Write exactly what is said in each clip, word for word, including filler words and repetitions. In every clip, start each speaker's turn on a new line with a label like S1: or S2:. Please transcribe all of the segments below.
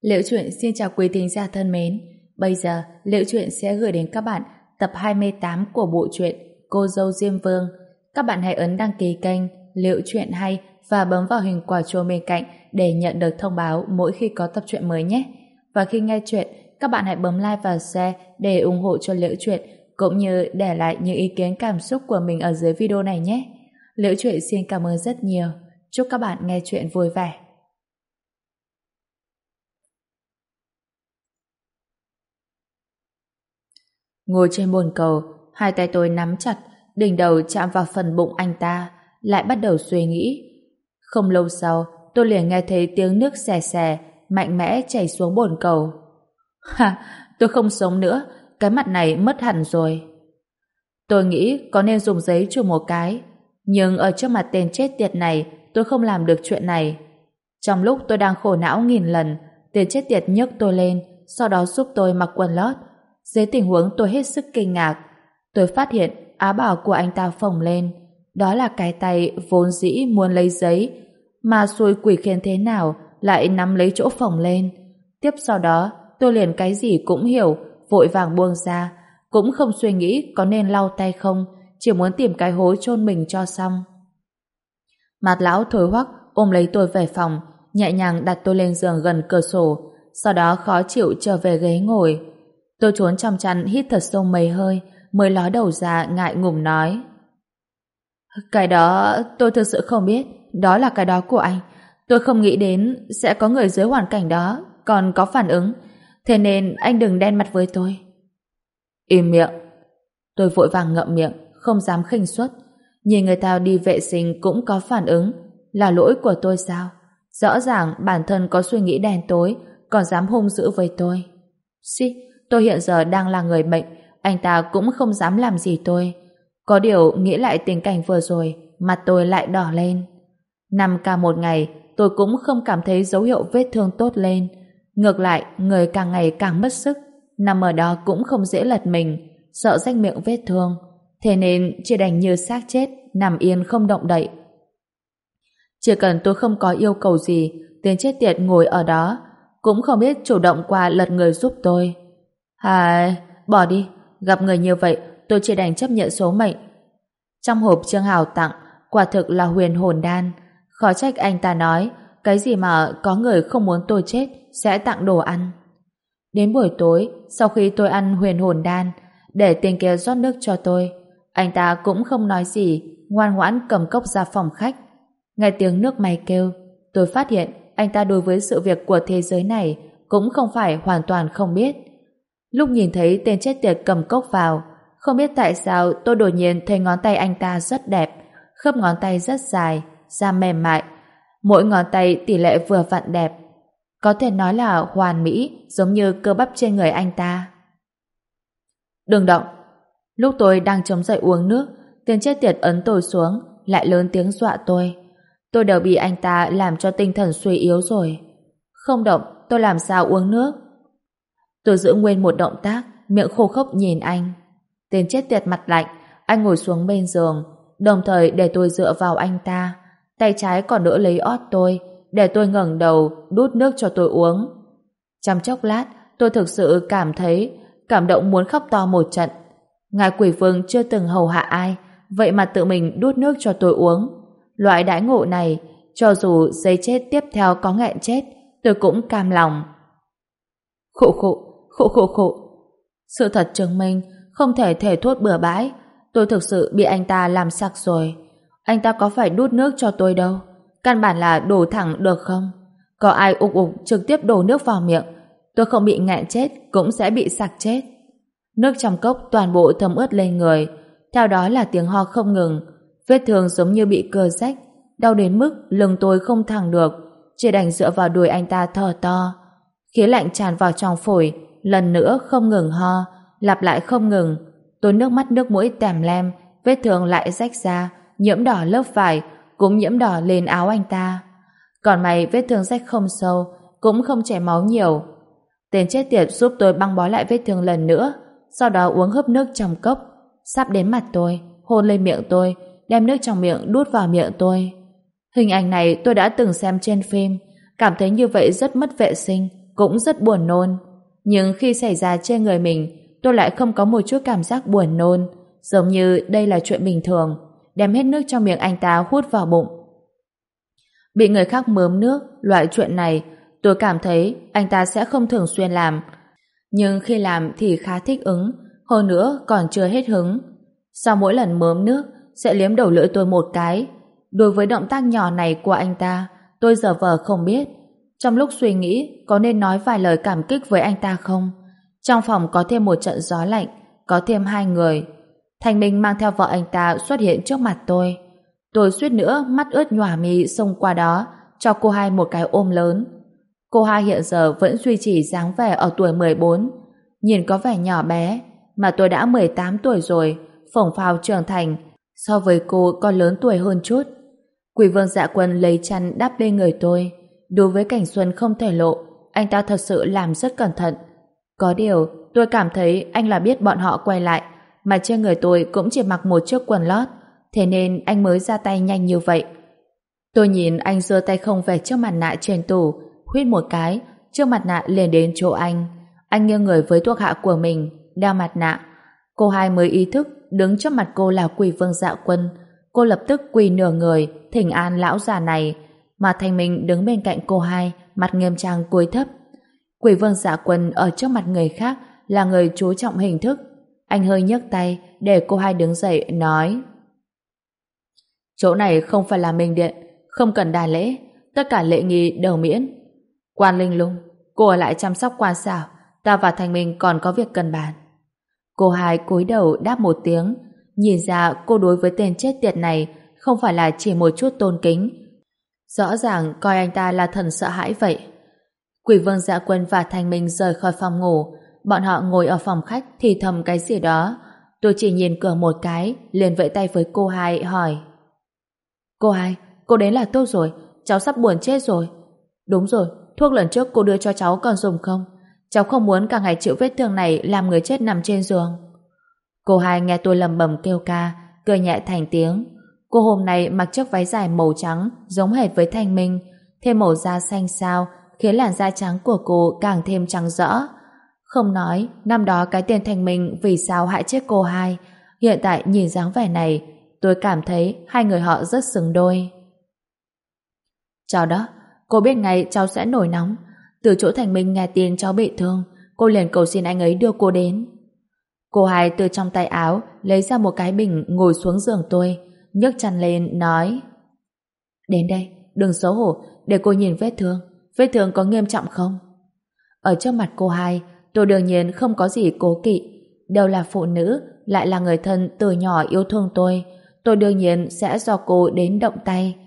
S1: Liễu Chuyện xin chào quý thính giả thân mến. Bây giờ, Liễu Chuyện sẽ gửi đến các bạn tập hai mươi tám của bộ truyện Cô dâu Diêm Vương. Các bạn hãy ấn đăng ký kênh Liễu Chuyện Hay và bấm vào hình quả chuông bên cạnh để nhận được thông báo mỗi khi có tập truyện mới nhé. Và khi nghe chuyện, các bạn hãy bấm like và share để ủng hộ cho Liễu Chuyện, cũng như để lại những ý kiến cảm xúc của mình ở dưới video này nhé. Liễu Chuyện xin cảm ơn rất nhiều. Chúc các bạn nghe chuyện vui vẻ. Ngồi trên bồn cầu, hai tay tôi nắm chặt, đỉnh đầu chạm vào phần bụng anh ta, lại bắt đầu suy nghĩ. Không lâu sau, tôi liền nghe thấy tiếng nước xè xè, mạnh mẽ chảy xuống bồn cầu. Ha, tôi không sống nữa, cái mặt này mất hẳn rồi. Tôi nghĩ có nên dùng giấy chùm một cái, nhưng ở trước mặt tên chết tiệt này, tôi không làm được chuyện này. Trong lúc tôi đang khổ não nghìn lần, tên chết tiệt nhấc tôi lên, sau đó giúp tôi mặc quần lót. Dưới tình huống tôi hết sức kinh ngạc, tôi phát hiện áo bào của anh ta phồng lên. Đó là cái tay vốn dĩ muốn lấy giấy, mà xui quỷ khiến thế nào lại nắm lấy chỗ phồng lên. Tiếp sau đó, tôi liền cái gì cũng hiểu, vội vàng buông ra, cũng không suy nghĩ có nên lau tay không, chỉ muốn tìm cái hố chôn mình cho xong. Mạt lão thối hoắc ôm lấy tôi về phòng, nhẹ nhàng đặt tôi lên giường gần cửa sổ, sau đó khó chịu trở về ghế ngồi. Tôi trốn trong chăn hít thật sâu mấy hơi, mới ló đầu ra ngại ngùng nói: Cái đó tôi thực sự không biết, đó là cái đó của anh. Tôi không nghĩ đến sẽ có người dưới hoàn cảnh đó còn có phản ứng, thế nên anh đừng đen mặt với tôi. Im miệng. Tôi vội vàng ngậm miệng, không dám khinh suất. Nhìn người ta đi vệ sinh cũng có phản ứng, là lỗi của tôi sao? Rõ ràng bản thân có suy nghĩ đen tối, còn dám hung dữ với tôi. Xí, tôi hiện giờ đang là người bệnh, anh ta cũng không dám làm gì tôi. Có điều nghĩ lại tình cảnh vừa rồi, mặt tôi lại đỏ lên. Nằm cả một ngày, tôi cũng không cảm thấy dấu hiệu vết thương tốt lên. Ngược lại, người càng ngày càng mất sức, nằm ở đó cũng không dễ lật mình, sợ rách miệng vết thương. Thế nên chỉ đành như xác chết, nằm yên không động đậy. Chỉ cần tôi không có yêu cầu gì, tên chết tiệt ngồi ở đó, cũng không biết chủ động qua lật người giúp tôi. À, bỏ đi, gặp người như vậy, tôi chỉ đành chấp nhận số mệnh. Trong hộp Trương Hào tặng, quả thực là huyền hồn đan. Khó trách anh ta nói, cái gì mà có người không muốn tôi chết sẽ tặng đồ ăn. Đến buổi tối, sau khi tôi ăn huyền hồn đan, để tên kia rót nước cho tôi, anh ta cũng không nói gì, ngoan ngoãn cầm cốc ra phòng khách. Nghe tiếng nước máy kêu, tôi phát hiện anh ta đối với sự việc của thế giới này cũng không phải hoàn toàn không biết. Lúc nhìn thấy tên chết tiệt cầm cốc vào, không biết tại sao tôi đột nhiên thấy ngón tay anh ta rất đẹp, khớp ngón tay rất dài, da mềm mại, mỗi ngón tay tỷ lệ vừa vặn đẹp, có thể nói là hoàn mỹ, giống như cơ bắp trên người anh ta. Đừng động. Lúc tôi đang chống dậy uống nước, tên chết tiệt ấn tôi xuống, lại lớn tiếng dọa tôi. Tôi đều bị anh ta làm cho tinh thần suy yếu rồi. Không động, tôi làm sao uống nước? Tôi giữ nguyên một động tác, miệng khô khốc nhìn anh. Tên chết tiệt mặt lạnh, anh ngồi xuống bên giường, đồng thời để tôi dựa vào anh ta, tay trái còn đỡ lấy ót tôi, để tôi ngẩng đầu đút nước cho tôi uống. Trong chốc lát, tôi thực sự cảm thấy cảm động muốn khóc to một trận. Ngài Quỷ Vương chưa từng hầu hạ ai, vậy mà tự mình đút nước cho tôi uống. Loại đãi ngộ này, cho dù giây chết tiếp theo có nghẹn chết, tôi cũng cam lòng. Khụ khụ, khụ khụ khụ. Sự thật chứng minh không thể thể thốt bừa bãi, tôi thực sự bị anh ta làm sặc rồi. Anh ta có phải đút nước cho tôi đâu, căn bản là đổ thẳng được không? Có ai ục ục trực tiếp đổ nước vào miệng, tôi không bị nghẹn chết cũng sẽ bị sặc chết. Nước trong cốc toàn bộ thấm ướt lên người, theo đó là tiếng ho không ngừng. Vết thương giống như bị cưa rách, đau đến mức lưng tôi không thẳng được, chỉ đành dựa vào đùi anh ta thở to. Khí lạnh tràn vào trong phổi, lần nữa không ngừng ho, lặp lại không ngừng. Tôi nước mắt nước mũi tèm lem, vết thương lại rách ra, nhiễm đỏ lớp vải, cũng nhiễm đỏ lên áo anh ta. Còn may vết thương rách không sâu, cũng không chảy máu nhiều. Tên chết tiệt giúp tôi băng bó lại vết thương lần nữa, sau đó uống hớp nước trong cốc, sắp đến mặt tôi, hôn lên miệng tôi, đem nước trong miệng đút vào miệng tôi. Hình ảnh này tôi đã từng xem trên phim, cảm thấy như vậy rất mất vệ sinh, cũng rất buồn nôn. Nhưng khi xảy ra trên người mình, tôi lại không có một chút cảm giác buồn nôn, giống như đây là chuyện bình thường, đem hết nước trong miệng anh ta hút vào bụng. Bị người khác mớm nước, loại chuyện này, tôi cảm thấy anh ta sẽ không thường xuyên làm. Nhưng khi làm thì khá thích ứng, hơn nữa còn chưa hết hứng. Sau mỗi lần mớm nước, sẽ liếm đầu lưỡi tôi một cái. Đối với động tác nhỏ này của anh ta, tôi giờ vờ không biết. Trong lúc suy nghĩ có nên nói vài lời cảm kích với anh ta không? Trong phòng có thêm một trận gió lạnh, có thêm hai người. Thành Minh mang theo vợ anh ta xuất hiện trước mặt tôi. Tôi suýt nữa mắt ướt nhòa mi xông qua đó, cho cô hai một cái ôm lớn. Cô hai hiện giờ vẫn duy trì dáng vẻ ở tuổi mười bốn, nhìn có vẻ nhỏ bé, mà tôi đã mười tám tuổi rồi, phổng phao trưởng thành, so với cô còn lớn tuổi hơn chút. Quỷ Vương Dạ Quân lấy chăn đắp lên người tôi. Đối với cảnh xuân không thể lộ, anh ta thật sự làm rất cẩn thận. Có điều, tôi cảm thấy anh là biết bọn họ quay lại, mà trên người tôi cũng chỉ mặc một chiếc quần lót, thế nên anh mới ra tay nhanh như vậy. Tôi nhìn anh giơ tay không về trước mặt nạ trên tủ, huýt một cái, chiếc mặt nạ liền đến chỗ anh. Anh nghiêng người với thuộc hạ của mình, đeo mặt nạ. Cô hai mới ý thức đứng trước mặt cô là Quỷ Vương Dạ Quân. Cô lập tức quỳ nửa người, thỉnh an lão già này, mà Thành Minh đứng bên cạnh cô hai, mặt nghiêm trang cúi thấp. Quỷ Vương Dạ Quân ở trước mặt người khác là người chú trọng hình thức. Anh hơi nhấc tay để cô hai đứng dậy, nói: chỗ này không phải là Minh Điện, không cần đà lễ, tất cả lễ nghi đều miễn. Quan Linh Lung, cô ở lại chăm sóc Quan Xảo, ta và Thành Minh còn có việc cần bàn. Cô hai cúi đầu đáp một tiếng, nhìn ra cô đối với tên chết tiệt này không phải là chỉ một chút tôn kính, rõ ràng coi anh ta là thần sợ hãi vậy. Quỷ Vương Dạ Quân và Thành Minh rời khỏi phòng ngủ, bọn họ ngồi ở phòng khách thì thầm cái gì đó. Tôi chỉ nhìn cửa một cái, liền vẫy tay với cô hai hỏi: cô hai, cô đến là tốt rồi, cháu sắp buồn chết rồi. Đúng rồi, thuốc lần trước cô đưa cho cháu còn dùng không? Cháu không muốn cả ngày chịu vết thương này làm người chết nằm trên giường. Cô hai nghe tôi lầm bầm kêu ca, cười nhẹ thành tiếng. Cô hôm nay mặc chiếc váy dài màu trắng giống hệt với Thanh Minh, thêm màu da xanh xao khiến làn da trắng của cô càng thêm trắng rỡ. Không nói năm đó cái tên Thanh Minh vì sao hại chết cô hai, hiện tại nhìn dáng vẻ này tôi cảm thấy hai người họ rất xứng đôi. Cháu đó, cô biết ngay cháu sẽ nổi nóng. Từ chỗ Thành Minh nghe tin cháu bị thương, cô liền cầu xin anh ấy đưa cô đến. Cô hai từ trong tay áo lấy ra một cái bình ngồi xuống giường tôi, nhấc chăn lên nói: đến đây, đừng xấu hổ, để cô nhìn vết thương. Vết thương có nghiêm trọng không? Ở trước mặt cô hai, tôi đương nhiên không có gì cố kỵ. Đều là phụ nữ, lại là người thân từ nhỏ yêu thương tôi, tôi đương nhiên sẽ do cô đến động tay.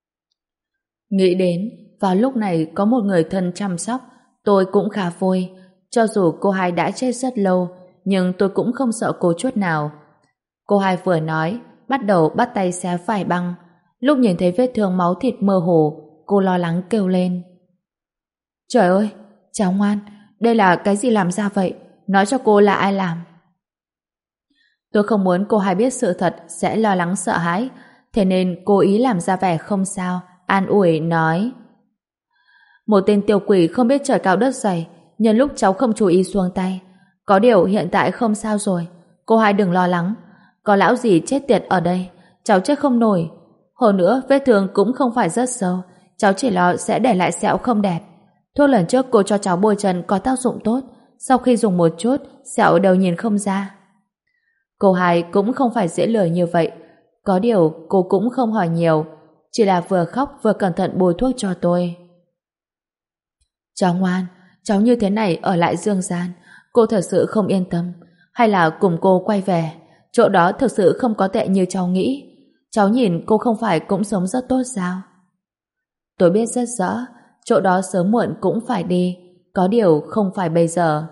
S1: Nghĩ đến vào lúc này có một người thân chăm sóc, tôi cũng khá vui. Cho dù cô hai đã chết rất lâu, nhưng tôi cũng không sợ cô chút nào. Cô hai vừa nói, bắt đầu bắt tay xé vải băng. Lúc nhìn thấy vết thương máu thịt mơ hồ, cô lo lắng kêu lên: trời ơi, cháu ngoan, đây là cái gì làm ra vậy? Nói cho cô là ai làm. Tôi không muốn cô hai biết sự thật sẽ lo lắng sợ hãi, thế nên cố ý làm ra vẻ không sao, an ủi nói: một tên tiểu quỷ không biết trời cao đất dày, nhân lúc cháu không chú ý xuống tay. Có điều hiện tại không sao rồi, cô hai đừng lo lắng. Có lão gì chết tiệt ở đây, cháu chết không nổi. Hơn nữa vết thương cũng không phải rất sâu, cháu chỉ lo sẽ để lại sẹo không đẹp. Thuốc lần trước cô cho cháu bôi chân có tác dụng tốt, sau khi dùng một chút, sẹo đều nhìn không ra. Cô hai cũng không phải dễ lừa như vậy. Có điều cô cũng không hỏi nhiều, chỉ là vừa khóc vừa cẩn thận bôi thuốc cho tôi. Cháu ngoan, cháu như thế này ở lại Dương Gian, cô thật sự không yên tâm. Hay là cùng cô quay về, chỗ đó thực sự không có tệ như cháu nghĩ. Cháu nhìn cô không phải cũng sống rất tốt sao? Tôi biết rất rõ, chỗ đó sớm muộn cũng phải đi, có điều không phải bây giờ.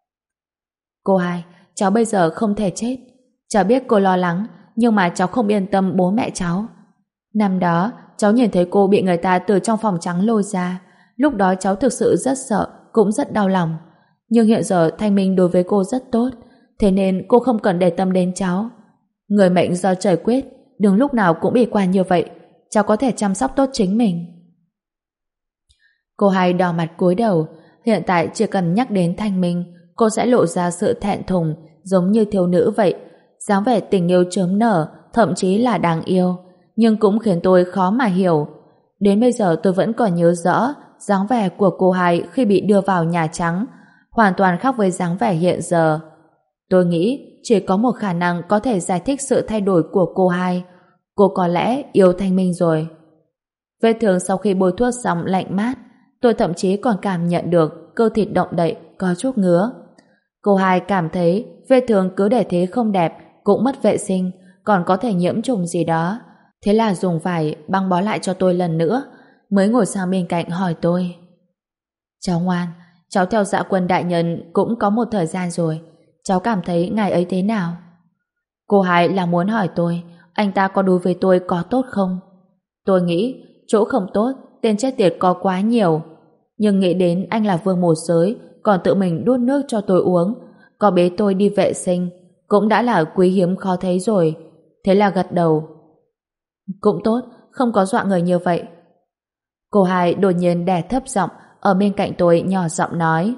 S1: Cô hai, cháu bây giờ không thể chết. Cháu biết cô lo lắng, nhưng mà cháu không yên tâm bố mẹ cháu. Năm đó, cháu nhìn thấy cô bị người ta từ trong phòng trắng lôi ra. Lúc đó cháu thực sự rất sợ, cũng rất đau lòng. Nhưng hiện giờ Thanh Minh đối với cô rất tốt, thế nên cô không cần để tâm đến cháu. Người mệnh do trời quyết, đừng lúc nào cũng bị quan như vậy. Cháu có thể chăm sóc tốt chính mình. Cô hai đỏ mặt cúi đầu, hiện tại chỉ cần nhắc đến Thanh Minh, cô sẽ lộ ra sự thẹn thùng, giống như thiếu nữ vậy. Dáng vẻ tình yêu chớm nở, thậm chí là đáng yêu, nhưng cũng khiến tôi khó mà hiểu. Đến bây giờ tôi vẫn còn nhớ rõ dáng vẻ của cô hai khi bị đưa vào Nhà Trắng, hoàn toàn khác với dáng vẻ hiện giờ. Tôi nghĩ chỉ có một khả năng có thể giải thích sự thay đổi của cô hai. Cô có lẽ yêu Thanh Minh rồi. Vết thương sau khi bôi thuốc xong lạnh mát, tôi thậm chí còn cảm nhận được cơ thịt động đậy có chút ngứa. Cô hai cảm thấy vết thương cứ để thế không đẹp, cũng mất vệ sinh, còn có thể nhiễm trùng gì đó. Thế là dùng vải băng bó lại cho tôi lần nữa, mới ngồi sang bên cạnh hỏi tôi. Cháu ngoan, cháu theo Dạ Quân đại nhân cũng có một thời gian rồi, cháu cảm thấy ngài ấy thế nào? Cô hai là muốn hỏi tôi, anh ta có đối với tôi có tốt không? Tôi nghĩ, chỗ không tốt, tên chết tiệt có quá nhiều. Nhưng nghĩ đến anh là vương một giới, còn tự mình đút nước cho tôi uống, có bế tôi đi vệ sinh, cũng đã là quý hiếm khó thấy rồi. Thế là gật đầu. Cũng tốt, không có dọa người như vậy. Cô hai đột nhiên đè thấp giọng ở bên cạnh tôi, nhỏ giọng nói.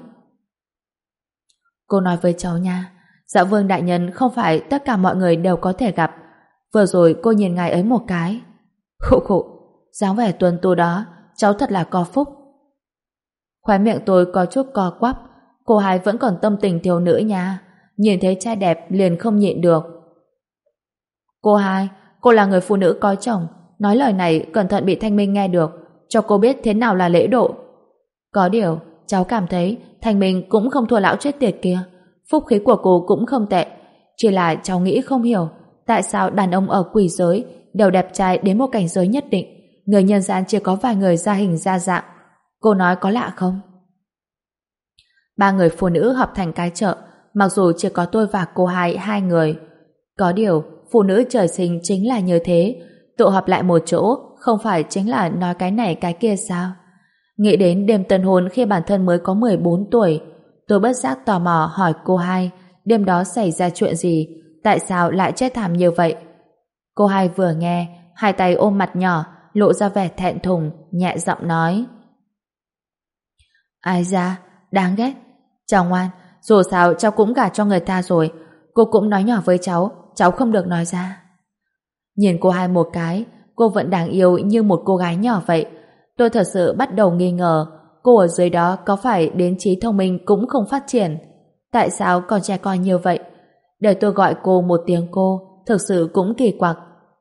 S1: Cô nói với cháu nha, Dạ Vương đại nhân không phải tất cả mọi người đều có thể gặp. Vừa rồi cô nhìn ngài ấy một cái. Khụ khụ, dáng vẻ tuấn tú đó, cháu thật là có phúc. Khóe miệng tôi có chút co quắp. Cô hai vẫn còn tâm tình thiếu nữ nha, nhìn thấy trai đẹp liền không nhịn được. Cô hai, cô là người phụ nữ có chồng, nói lời này cẩn thận bị Thanh Minh nghe được, cho cô biết thế nào là lễ độ. Có điều, cháu cảm thấy Thanh Minh cũng không thua lão chết tiệt kia, phúc khí của cô cũng không tệ, chỉ là cháu nghĩ không hiểu tại sao đàn ông ở quỷ giới đều đẹp trai đến một cảnh giới nhất định, người nhân gian chỉ có vài người ra hình ra dạng. Cô nói có lạ không? Ba người phụ nữ họp thành cái chợ, mặc dù chỉ có tôi và cô hai hai người. Có điều, phụ nữ trời sinh chính là như thế, tụ họp lại một chỗ không phải chính là nói cái này cái kia sao? Nghĩ đến đêm tân hôn khi bản thân mới có mười bốn tuổi, tôi bất giác tò mò hỏi cô hai đêm đó xảy ra chuyện gì, tại sao lại chết thảm như vậy. Cô hai vừa nghe, hai tay ôm mặt nhỏ, lộ ra vẻ thẹn thùng, nhẹ giọng nói. Ai da, đáng ghét. Cháu ngoan, dù sao cháu cũng gả cho người ta rồi, cô cũng nói nhỏ với cháu, cháu không được nói ra. Nhìn cô hai một cái, cô vẫn đáng yêu như một cô gái nhỏ vậy. Tôi thật sự bắt đầu nghi ngờ cô ở dưới đó có phải đến trí thông minh cũng không phát triển. Tại sao còn trẻ con như vậy? Để tôi gọi cô một tiếng cô, thực sự cũng kỳ quặc.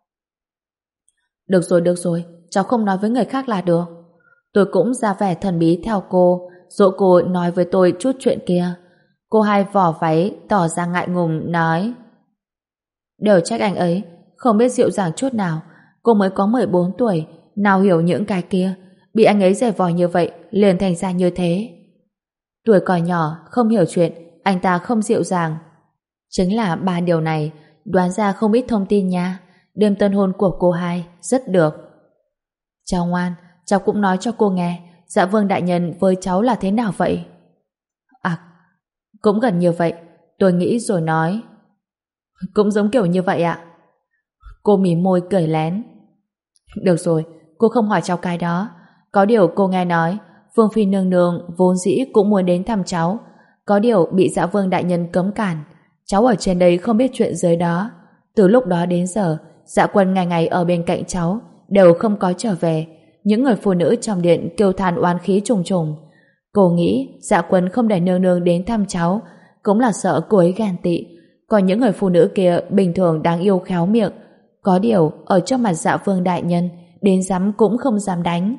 S1: Được rồi, được rồi, cháu không nói với người khác là được. Tôi cũng ra vẻ thần bí theo cô, dỗ cô nói với tôi chút chuyện kia. Cô hai vỏ váy, tỏ ra ngại ngùng, nói. Đều trách anh ấy, không biết dịu dàng chút nào. Cô mới có mười bốn tuổi, nào hiểu những cái kia. Bị anh ấy giày vò như vậy, liền thành ra như thế. Tuổi còn nhỏ, không hiểu chuyện, anh ta không dịu dàng. Chính là ba điều này, đoán ra không ít thông tin nha. Đêm tân hôn của cô hai, rất được. Cháu ngoan, cháu cũng nói cho cô nghe, Dạ Vương đại nhân với cháu là thế nào vậy? À, cũng gần như vậy, tôi nghĩ rồi nói. Cũng giống kiểu như vậy ạ. Cô mím môi cười lén. Được rồi, cô không hỏi cháu cái đó. Có điều cô nghe nói Vương phi nương nương vốn dĩ cũng muốn đến thăm cháu, có điều bị Dạ Vương đại nhân cấm cản. Cháu ở trên đây không biết chuyện dưới đó. Từ lúc đó đến giờ, Dạ Quân ngày ngày ở bên cạnh cháu, đều không có trở về. Những người phụ nữ trong điện kêu than oán khí trùng trùng. Cô nghĩ Dạ Quân không để nương nương đến thăm cháu, cũng là sợ cô ấy ghen tị. Còn những người phụ nữ kia bình thường đáng yêu khéo miệng, có điều ở trước mặt Dạ Vương đại nhân đến dám cũng không dám đánh.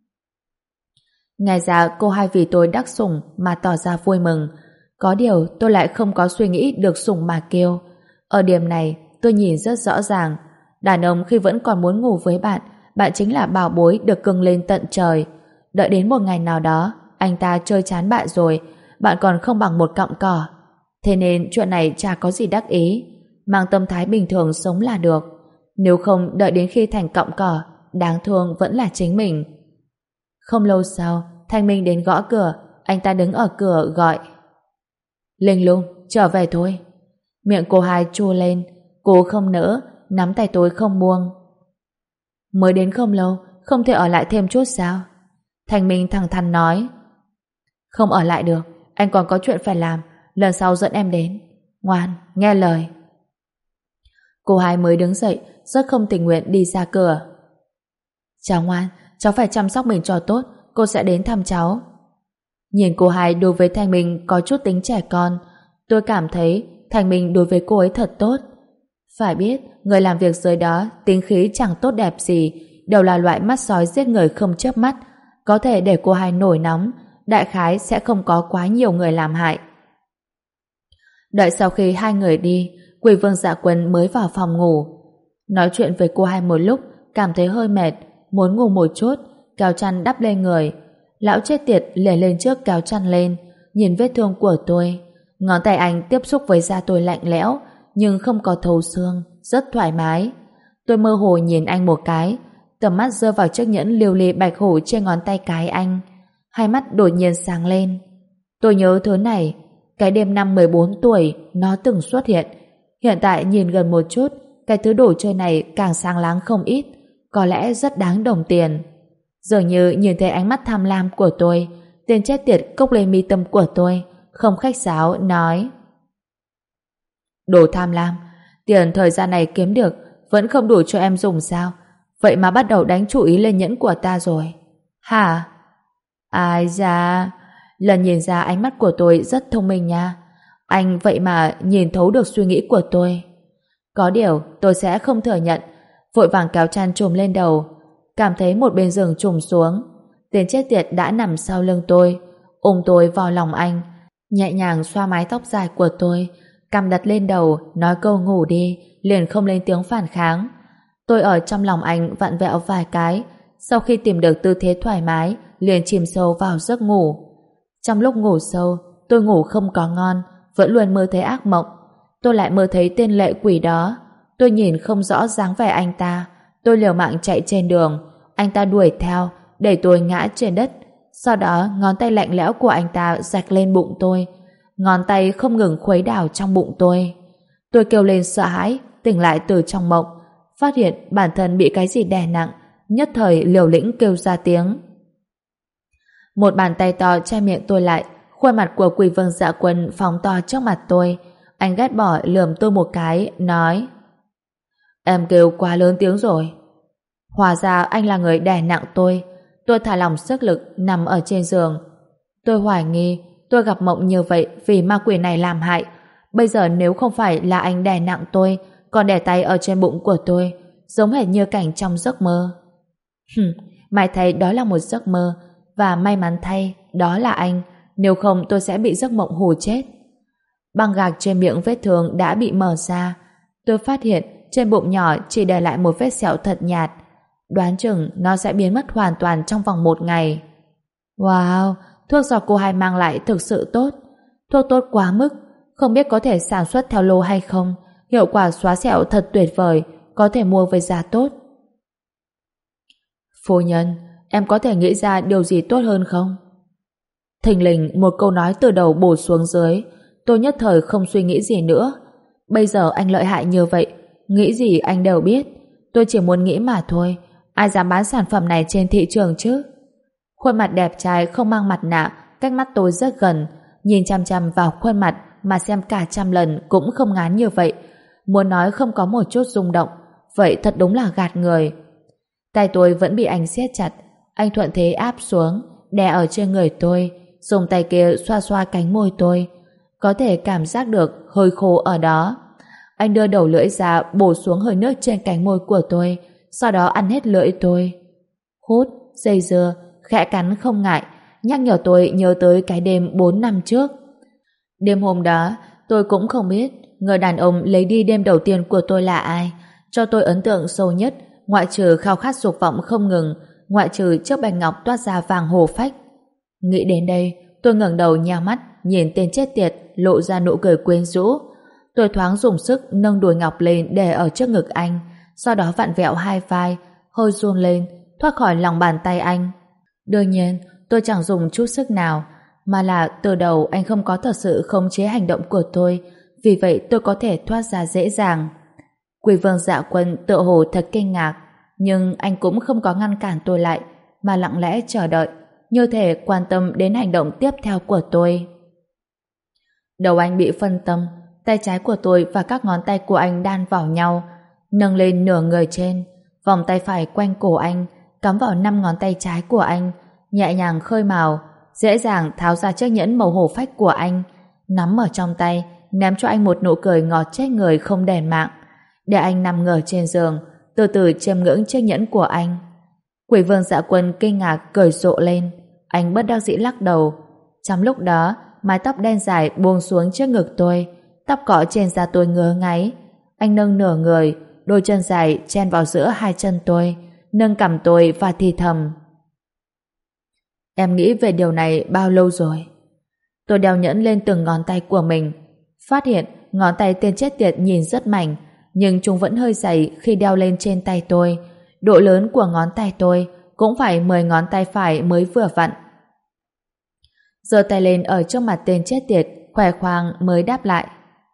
S1: Nghe ra cô hai vì tôi đắc sủng mà tỏ ra vui mừng, có điều tôi lại không có suy nghĩ được sủng mà kêu. Ở điểm này tôi nhìn rất rõ ràng, đàn ông khi vẫn còn muốn ngủ với bạn, bạn chính là bảo bối được cưng lên tận trời. Đợi đến một ngày nào đó anh ta chơi chán bạn rồi, bạn còn không bằng một cọng cỏ. Thế nên chuyện này chả có gì đắc ý, mang tâm thái bình thường sống là được. Nếu không đợi đến khi thành cọng cỏ, đáng thương vẫn là chính mình. Không lâu sau, Thanh Minh đến gõ cửa, anh ta đứng ở cửa gọi. Linh Lung, trở về thôi. Miệng cô hai chua lên, cô không nỡ, nắm tay tôi không buông. Mới đến không lâu, không thể ở lại thêm chút sao? Thanh Minh thẳng thắn nói. Không ở lại được, anh còn có chuyện phải làm, lần sau dẫn em đến. Ngoan, nghe lời. Cô hai mới đứng dậy, rất không tình nguyện đi ra cửa. Cháu ngoan, cháu phải chăm sóc mình cho tốt, cô sẽ đến thăm cháu. Nhìn cô hai đối với Thanh Minh có chút tính trẻ con, tôi cảm thấy Thanh Minh đối với cô ấy thật tốt. Phải biết, người làm việc dưới đó tính khí chẳng tốt đẹp gì, đều là loại mắt sói giết người không chớp mắt, có thể để cô hai nổi nóng, đại khái sẽ không có quá nhiều người làm hại. Đợi sau khi hai người đi, Quỷ Vương Dạ Quân mới vào phòng ngủ. Nói chuyện với cô hai một lúc, cảm thấy hơi mệt, muốn ngủ một chút, kéo chăn đắp lên người. Lão chết tiệt lề lên trước kéo chăn lên, nhìn vết thương của tôi. Ngón tay anh tiếp xúc với da tôi lạnh lẽo, nhưng không có thấu xương, rất thoải mái. Tôi mơ hồ nhìn anh một cái, tầm mắt rơi vào chiếc nhẫn lưu ly bạch hổ trên ngón tay cái anh. Hai mắt đột nhiên sáng lên. Tôi nhớ thứ này, cái đêm năm mười bốn tuổi nó từng xuất hiện. Hiện tại nhìn gần một chút, cái thứ đồ chơi này càng sáng láng không ít, có lẽ rất đáng đồng tiền. Dường như nhìn thấy ánh mắt tham lam của tôi, tên chết tiệt cốc lên mi tâm của tôi, không khách sáo nói: Đồ tham lam, tiền thời gian này kiếm được vẫn không đủ cho em dùng sao? Vậy mà bắt đầu đánh chú ý lên nhẫn của ta rồi. Hả? Ai da, lần nhìn ra ánh mắt của tôi rất thông minh nha. Anh vậy mà nhìn thấu được suy nghĩ của tôi. Có điều tôi sẽ không thừa nhận. Vội vàng kéo chăn trùm lên đầu, cảm thấy một bên giường trùm xuống. Tên chết tiệt đã nằm sau lưng tôi, ôm tôi vào lòng anh, nhẹ nhàng xoa mái tóc dài của tôi, cằm đặt lên đầu, nói câu ngủ đi, liền không lên tiếng phản kháng. Tôi ở trong lòng anh vặn vẹo vài cái, sau khi tìm được tư thế thoải mái, liền chìm sâu vào giấc ngủ. Trong lúc ngủ sâu, tôi ngủ không có ngon, vẫn luôn mơ thấy ác mộng. Tôi lại mơ thấy tên lệ quỷ đó. Tôi nhìn không rõ dáng vẻ anh ta. Tôi liều mạng chạy trên đường, anh ta đuổi theo, đẩy tôi ngã trên đất. Sau đó ngón tay lạnh lẽo của anh ta rạch lên bụng tôi. Ngón tay không ngừng khuấy đảo trong bụng tôi. Tôi kêu lên sợ hãi, tỉnh lại từ trong mộng, phát hiện bản thân bị cái gì đè nặng, nhất thời liều lĩnh kêu ra tiếng. Một bàn tay to che miệng tôi lại, khuôn mặt của Quỷ Vương Dạ Quân phóng to trước mặt tôi. Anh ghét bỏ lườm tôi một cái, nói: Em kêu quá lớn tiếng rồi. Hóa ra anh là người đè nặng tôi. Tôi thả lỏng sức lực nằm ở trên giường. Tôi hoài nghi tôi gặp mộng như vậy vì ma quỷ này làm hại. Bây giờ nếu không phải là anh đè nặng tôi, còn đè tay ở trên bụng của tôi, giống hệt như cảnh trong giấc mơ. Hừm, may thay đó là một giấc mơ, và may mắn thay đó là anh, nếu không tôi sẽ bị giấc mộng hù chết. Băng gạc trên miệng vết thương đã bị mở ra. Tôi phát hiện trên bụng nhỏ chỉ để lại một vết sẹo thật nhạt. Đoán chừng nó sẽ biến mất hoàn toàn trong vòng một ngày. Wow, thuốc do cô hai mang lại thực sự tốt. Thuốc tốt quá mức, không biết có thể sản xuất theo lô hay không. Hiệu quả xóa sẹo thật tuyệt vời, có thể mua với giá tốt. Phu nhân, em có thể nghĩ ra điều gì tốt hơn không? Thình lình một câu nói từ đầu bổ xuống dưới. Tôi nhất thời không suy nghĩ gì nữa. Bây giờ anh lợi hại như vậy, nghĩ gì anh đều biết. Tôi chỉ muốn nghĩ mà thôi. Ai dám bán sản phẩm này trên thị trường chứ? Khuôn mặt đẹp trai không mang mặt nạ, cách mắt tôi rất gần, nhìn chăm chăm vào khuôn mặt mà xem cả trăm lần cũng không ngán như vậy. Muốn nói không có một chút rung động, vậy thật đúng là gạt người. Tay tôi vẫn bị anh siết chặt. Anh thuận thế áp xuống, đè ở trên người tôi, dùng tay kia xoa xoa cánh môi tôi. Có thể cảm giác được hơi khô ở đó. Anh đưa đầu lưỡi ra bổ xuống hơi nước trên cánh môi của tôi, sau đó ăn hết lưỡi tôi. Hút, dây dưa, khẽ cắn không ngại, nhắc nhở tôi nhớ tới cái đêm bốn năm trước. Đêm hôm đó, tôi cũng không biết người đàn ông lấy đi đêm đầu tiên của tôi là ai. Cho tôi ấn tượng sâu nhất, ngoại trừ khao khát dục vọng không ngừng, ngoại trừ chiếc bạch ngọc toát ra vàng hồ phách. Nghĩ đến đây, tôi ngẩng đầu nheo mắt, nhìn tên chết tiệt, lộ ra nụ cười quyến rũ. Tôi thoáng dùng sức nâng đùi ngọc lên để ở trước ngực anh, sau đó vặn vẹo hai vai, hơi run lên, thoát khỏi lòng bàn tay anh. Đương nhiên, tôi chẳng dùng chút sức nào, mà là từ đầu anh không có thật sự khống chế hành động của tôi, vì vậy tôi có thể thoát ra dễ dàng. Quỷ Vương Dạ Quân tựa hồ thật kinh ngạc, nhưng anh cũng không có ngăn cản tôi lại, mà lặng lẽ chờ đợi. như thể quan tâm đến hành động tiếp theo của tôi. Đầu anh bị phân tâm, tay trái của tôi và các ngón tay của anh đan vào nhau, nâng lên nửa người trên, vòng tay phải quanh cổ anh, cắm vào năm ngón tay trái của anh, nhẹ nhàng khơi mào, dễ dàng tháo ra chiếc nhẫn màu hổ phách của anh, nắm ở trong tay, ném cho anh một nụ cười ngọt chết người không đền mạng, để anh nằm ngửa trên giường, từ từ chiêm ngưỡng chiếc nhẫn của anh. Quỷ vương Dạ Quân kinh ngạc cười rộ lên, anh bất đắc dĩ lắc đầu. Trong lúc đó, mái tóc đen dài buông xuống trước ngực tôi, tóc cọ trên da tôi ngứa ngáy. Anh nâng nửa người, đôi chân dài chen vào giữa hai chân tôi, nâng cằm tôi và thì thầm: Em nghĩ về điều này bao lâu rồi? Tôi đeo nhẫn lên từng ngón tay của mình, phát hiện ngón tay tên chết tiệt nhìn rất mảnh, nhưng chúng vẫn hơi dày khi đeo lên trên tay tôi. Độ lớn của ngón tay tôi cũng phải mười ngón tay phải mới vừa vặn. Giơ tay lên ở trước mặt tên chết tiệt, khoe khoang mới đáp lại: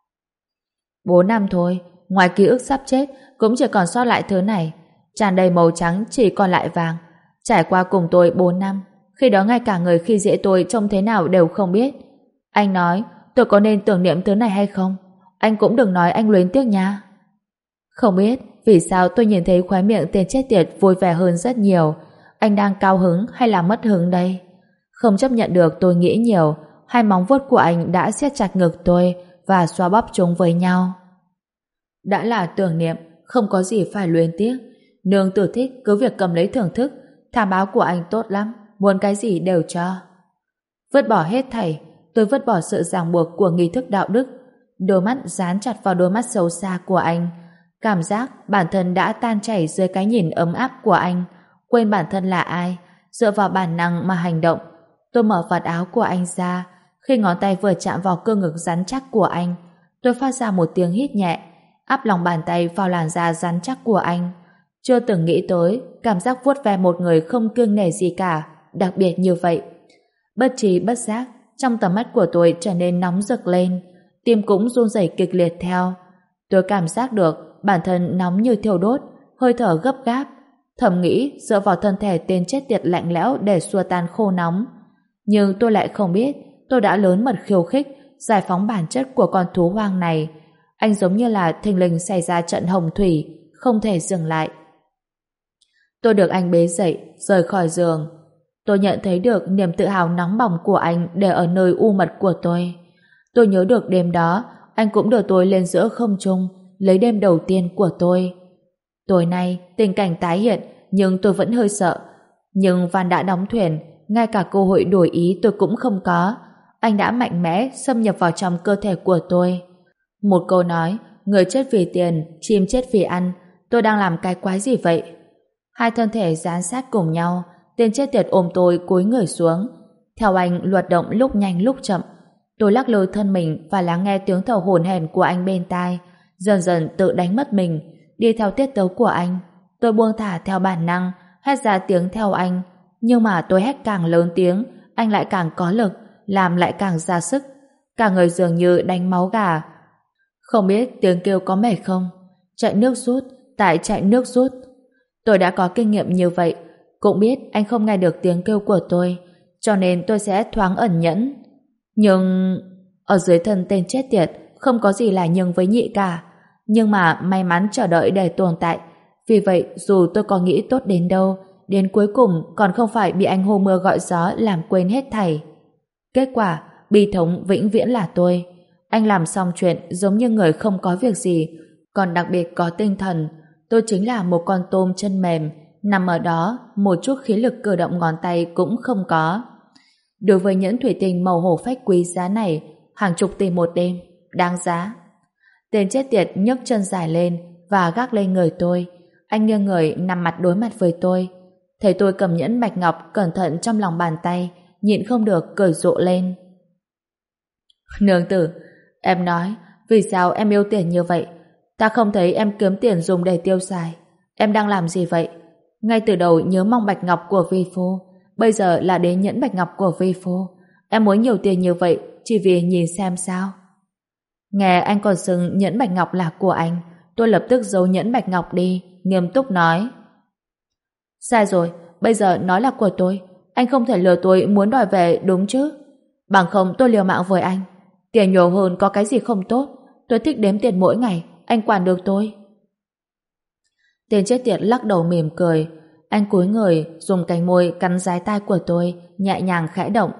S1: Bốn năm thôi, ngoài ký ức sắp chết cũng chỉ còn sót lại thứ này, tràn đầy màu trắng chỉ còn lại vàng. Trải qua cùng tôi bốn năm, khi đó ngay cả người khi dễ tôi trông thế nào đều không biết. Anh nói tôi có nên tưởng niệm thứ này hay không? Anh cũng đừng nói anh luyến tiếc nha. Không biết vì sao tôi nhìn thấy khóe miệng tên chết tiệt vui vẻ hơn rất nhiều. Anh đang cao hứng hay là mất hứng đây? Không chấp nhận được tôi nghĩ nhiều, hai móng vuốt của anh đã siết chặt ngực tôi và xoa bóp chúng với nhau. Đã là tưởng niệm, không có gì phải luyến tiếc. Nương tử thích cứ việc cầm lấy thưởng thức, thảm báo của anh tốt lắm, muốn cái gì đều cho. Vứt bỏ hết thảy, tôi vứt bỏ sự ràng buộc của nghi thức đạo đức, đôi mắt dán chặt vào đôi mắt xấu xa của anh, cảm giác bản thân đã tan chảy dưới cái nhìn ấm áp của anh, quên bản thân là ai, dựa vào bản năng mà hành động. Tôi mở vạt áo của anh ra, khi ngón tay vừa chạm vào cơ ngực rắn chắc của anh, tôi phát ra một tiếng hít nhẹ, áp lòng bàn tay vào làn da rắn chắc của anh. Chưa từng nghĩ tới cảm giác vuốt ve một người không kiêng nể gì cả, đặc biệt như vậy. Bất trí bất giác, trong tầm mắt của tôi trở nên nóng rực lên, tim cũng run rẩy kịch liệt theo. Tôi cảm giác được bản thân nóng như thiêu đốt, hơi thở gấp gáp, thầm nghĩ dựa vào thân thể tên chết tiệt lạnh lẽo để xua tan khô nóng. Nhưng tôi lại không biết tôi đã lớn mật khiêu khích, giải phóng bản chất của con thú hoang này. Anh giống như là thình lình xảy ra trận hồng thủy, không thể dừng lại. Tôi được anh bế dậy, rời khỏi giường. Tôi nhận thấy được niềm tự hào nóng bỏng của anh để ở nơi u mật của tôi. Tôi nhớ được đêm đó, anh cũng đưa tôi lên giữa không trung, lấy đêm đầu tiên của tôi. Tối nay, tình cảnh tái hiện, nhưng tôi vẫn hơi sợ. Nhưng van đã đóng thuyền, ngay cả cơ hội đổi ý tôi cũng không có. Anh đã mạnh mẽ xâm nhập vào trong cơ thể của tôi. Một câu nói, người chết vì tiền, chim chết vì ăn. Tôi đang làm cái quái gì vậy? Hai thân thể dán sát cùng nhau, tên chết tiệt ôm tôi cúi người xuống. Theo anh luật động lúc nhanh lúc chậm. Tôi lắc lư thân mình và lắng nghe tiếng thở hổn hển của anh bên tai, dần dần tự đánh mất mình, đi theo tiết tấu của anh. Tôi buông thả theo bản năng, hét ra tiếng theo anh. Nhưng mà tôi hét càng lớn tiếng, anh lại càng có lực, làm lại càng ra sức. Cả người dường như đánh máu gà. Không biết tiếng kêu có mệt không? Chạy nước rút, tại chạy nước rút. Tôi đã có kinh nghiệm như vậy, cũng biết anh không nghe được tiếng kêu của tôi, cho nên tôi sẽ thoáng ẩn nhẫn. Nhưng ở dưới thân tên chết tiệt không có gì là nhưng với nhị cả, nhưng mà may mắn chờ đợi để tồn tại. Vì vậy dù tôi có nghĩ tốt đến đâu, đến cuối cùng còn không phải bị anh hô mưa gọi gió làm quên hết thảy. Kết quả bi thống vĩnh viễn là tôi. Anh làm xong chuyện giống như người không có việc gì, còn đặc biệt có tinh thần. Tôi chính là một con tôm chân mềm, nằm ở đó một chút khí lực cử động ngón tay cũng không có. Đối với nhẫn thủy tinh màu hổ phách quý giá này, hàng chục tỷ một đêm, đáng giá. Tên chết tiệt nhấc chân dài lên và gác lên người tôi. Anh nghiêng người nằm mặt đối mặt với tôi. Thấy tôi cầm nhẫn bạch ngọc cẩn thận trong lòng bàn tay, nhịn không được cười rộ lên. Nương tử, em nói vì sao em yêu tiền như vậy? Ta không thấy em kiếm tiền dùng để tiêu xài. Em đang làm gì vậy? Ngay từ đầu nhớ mong bạch ngọc của vi phu, bây giờ là đến nhẫn bạch ngọc của vi phu. Em muốn nhiều tiền như vậy chỉ vì nhìn xem sao? Nghe anh còn xưng nhẫn bạch ngọc là của anh, tôi lập tức giấu nhẫn bạch ngọc đi, nghiêm túc nói. Sai rồi, bây giờ nó là của tôi. Anh không thể lừa tôi muốn đòi về đúng chứ? Bằng không tôi liều mạng với anh. Tiền nhiều hơn có cái gì không tốt. Tôi thích đếm tiền mỗi ngày. Anh quản được tôi. Tên chết tiệt lắc đầu mỉm cười. Anh cúi người dùng cánh môi cắn dái tai của tôi, nhẹ nhàng khẽ động.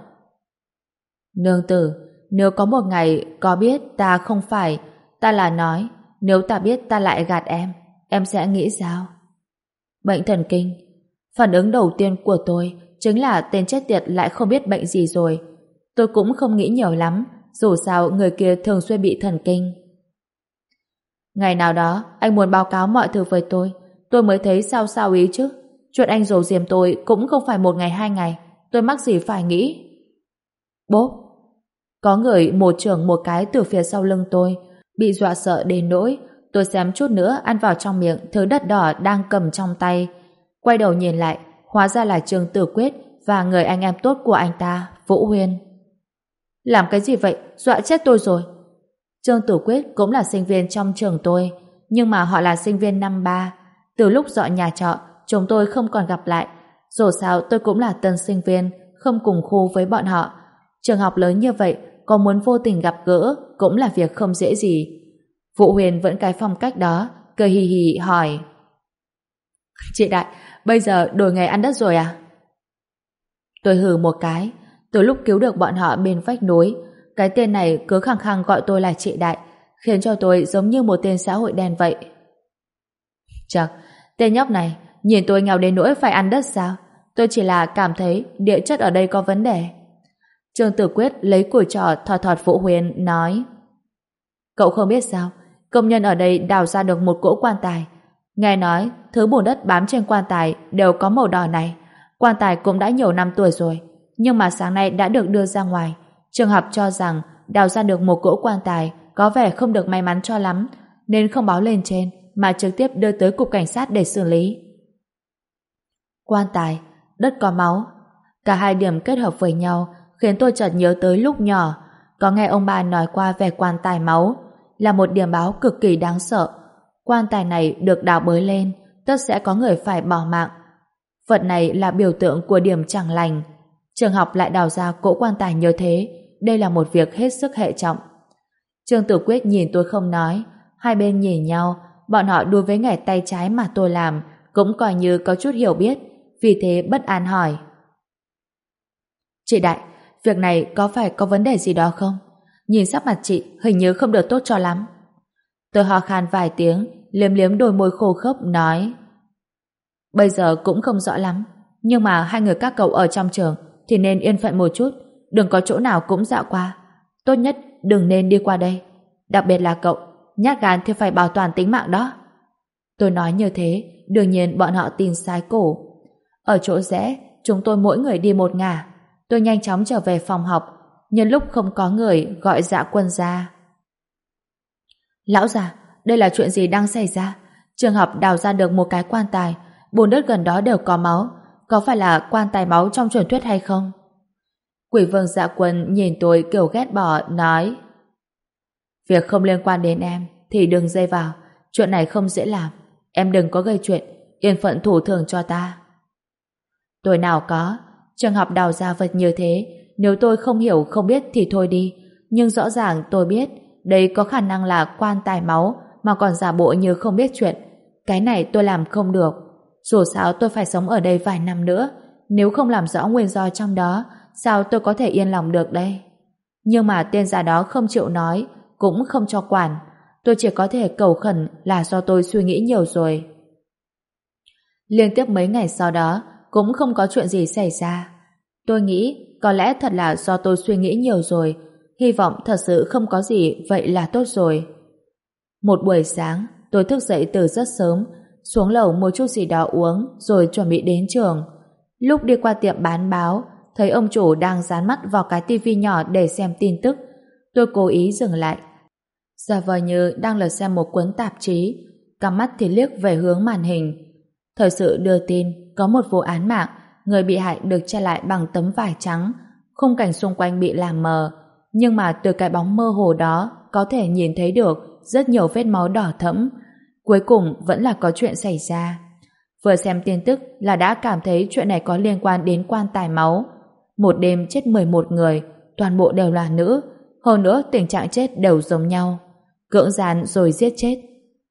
S1: Nương tử, nếu có một ngày có biết ta không phải, ta là nói, nếu ta biết ta lại gạt em, em sẽ nghĩ sao? Bệnh thần kinh. Phản ứng đầu tiên của tôi chính là tên chết tiệt lại không biết bệnh gì rồi. Tôi cũng không nghĩ nhiều lắm, dù sao người kia thường xuyên bị thần kinh. Ngày nào đó, anh muốn báo cáo mọi thứ với tôi, tôi mới thấy sao sao ý chứ. Chuyện anh giấu giếm tôi cũng không phải một ngày hai ngày, tôi mắc gì phải nghĩ. Bốp! Có người một chưởng một cái từ phía sau lưng tôi, bị dọa sợ đến nỗi tôi xém chút nữa ăn vào trong miệng thứ đất đỏ đang cầm trong tay. Quay đầu nhìn lại, hóa ra là Trương Tử Quyết và người anh em tốt của anh ta, Vũ Huyên. Làm cái gì vậy? Dọa chết tôi rồi. Trương Tử Quyết cũng là sinh viên trong trường tôi, nhưng mà họ là sinh viên năm ba. Từ lúc dọn nhà trọ, chúng tôi không còn gặp lại. Dù sao tôi cũng là tân sinh viên, không cùng khu với bọn họ. Trường học lớn như vậy, có muốn vô tình gặp gỡ cũng là việc không dễ gì. Vũ Huyền vẫn cái phong cách đó, cười hì hì hỏi: Chị Đại, bây giờ đổi nghề ăn đất rồi à? Tôi hừ một cái. Từ lúc cứu được bọn họ bên vách núi, cái tên này cứ khăng khăng gọi tôi là chị Đại, khiến cho tôi giống như một tên xã hội đen vậy. Chắc, tên nhóc này nhìn tôi nghèo đến nỗi phải ăn đất sao? Tôi chỉ là cảm thấy địa chất ở đây có vấn đề. Trương Tử Quyết lấy củi trỏ thọt thọt Vũ Huyền nói: Cậu không biết sao, công nhân ở đây đào ra được một cỗ quan tài. Nghe nói thứ bùn đất bám trên quan tài đều có màu đỏ này. Quan tài cũng đã nhiều năm tuổi rồi, nhưng mà sáng nay đã được đưa ra ngoài. Trường học cho rằng đào ra được một cỗ quan tài có vẻ không được may mắn cho lắm, nên không báo lên trên mà trực tiếp đưa tới cục cảnh sát để xử lý. Quan tài, đất có máu, cả hai điểm kết hợp với nhau khiến tôi chợt nhớ tới lúc nhỏ có nghe ông bà nói qua về quan tài máu, là một điểm báo cực kỳ đáng sợ. Quan tài này được đào bới lên, tất sẽ có người phải bỏ mạng. Vật này là biểu tượng của điểm chẳng lành. Trường học lại đào ra cỗ quan tài như thế, đây là một việc hết sức hệ trọng. Trương Tử Quyết nhìn tôi không nói, hai bên nhìn nhau, bọn họ đối với nghề tay trái mà tôi làm cũng coi như có chút hiểu biết, vì thế bất an hỏi: Chị Đại, việc này có phải có vấn đề gì đó không? Nhìn sắc mặt chị hình như không được tốt cho lắm. Tôi ho khan vài tiếng, liếm liếm đôi môi khô khốc nói: Bây giờ cũng không rõ lắm, nhưng mà hai người các cậu ở trong trường thì nên yên phận một chút, đừng có chỗ nào cũng dạo qua. Tốt nhất đừng nên đi qua đây. Đặc biệt là cậu, nhát gan thì phải bảo toàn tính mạng đó. Tôi nói như thế, đương nhiên bọn họ tin sai cổ. Ở chỗ rẽ, chúng tôi mỗi người đi một ngả. Tôi nhanh chóng trở về phòng học, nhân lúc không có người gọi Dạ Quân ra. Lão già, đây là chuyện gì đang xảy ra? Trường học đào ra được một cái quan tài, bùn đất gần đó đều có máu, có phải là quan tài máu trong truyền thuyết hay không? Quỷ vương Dạ Quân nhìn tôi kiểu ghét bỏ, nói: Việc không liên quan đến em thì đừng dây vào, chuyện này không dễ làm, em đừng có gây chuyện, yên phận thủ thường cho ta. Tôi nào có, trường học đào ra vật như thế, nếu tôi không hiểu không biết thì thôi đi, nhưng rõ ràng tôi biết đây có khả năng là quan tài máu mà còn giả bộ như không biết chuyện. Cái này tôi làm không được. Dù sao tôi phải sống ở đây vài năm nữa, nếu không làm rõ nguyên do trong đó, sao tôi có thể yên lòng được đây? Nhưng mà tên già đó không chịu nói, cũng không cho quản. Tôi chỉ có thể cầu khẩn là do tôi suy nghĩ nhiều rồi. Liên tiếp mấy ngày sau đó, cũng không có chuyện gì xảy ra. Tôi nghĩ có lẽ thật là do tôi suy nghĩ nhiều rồi, hy vọng thật sự không có gì, vậy là tốt rồi. Một buổi sáng, tôi thức dậy từ rất sớm, xuống lầu mua chút gì đó uống, rồi chuẩn bị đến trường. Lúc đi qua tiệm bán báo, thấy ông chủ đang dán mắt vào cái tivi nhỏ để xem tin tức. Tôi cố ý dừng lại. Giả vờ như đang lật xem một cuốn tạp chí, cắm mắt thì liếc về hướng màn hình. Thời sự đưa tin có một vụ án mạng, người bị hại được che lại bằng tấm vải trắng, khung cảnh xung quanh bị làm mờ, nhưng mà từ cái bóng mơ hồ đó có thể nhìn thấy được rất nhiều vết máu đỏ thẫm. Cuối cùng vẫn là có chuyện xảy ra. Vừa xem tin tức là đã cảm thấy chuyện này có liên quan đến quan tài máu. Một đêm chết mười một người, toàn bộ đều là nữ, hơn nữa tình trạng chết đều giống nhau. Cưỡng gian rồi giết chết.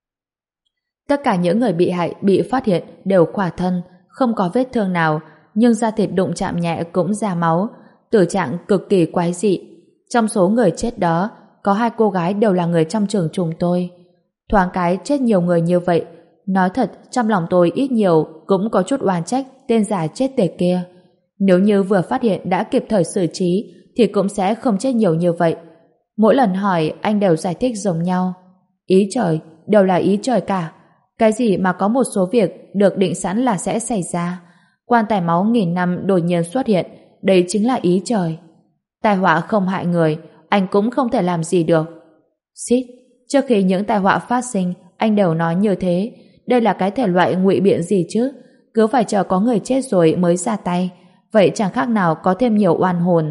S1: Tất cả những người bị hại bị phát hiện đều khỏa thân, không có vết thương nào, nhưng da thịt đụng chạm nhẹ cũng ra máu, tử trạng cực kỳ quái dị. Trong số người chết đó, có hai cô gái đều là người trong trường chúng tôi. Thoáng cái chết nhiều người như vậy, nói thật trong lòng tôi ít nhiều cũng có chút oan trách tên già chết tiệt kia. Nếu như vừa phát hiện đã kịp thời xử trí thì cũng sẽ không chết nhiều như vậy. Mỗi lần hỏi anh đều giải thích giống nhau. Ý trời, đều là ý trời cả. Cái gì mà có một số việc được định sẵn là sẽ xảy ra. Quan tài máu nghìn năm đột nhiên xuất hiện, đây chính là ý trời. Tai họa không hại người, anh cũng không thể làm gì được. Xít, trước khi những tai họa phát sinh, anh đều nói như thế. Đây là cái thể loại ngụy biện gì chứ? Cứ phải chờ có người chết rồi mới ra tay. Vậy chẳng khác nào có thêm nhiều oan hồn.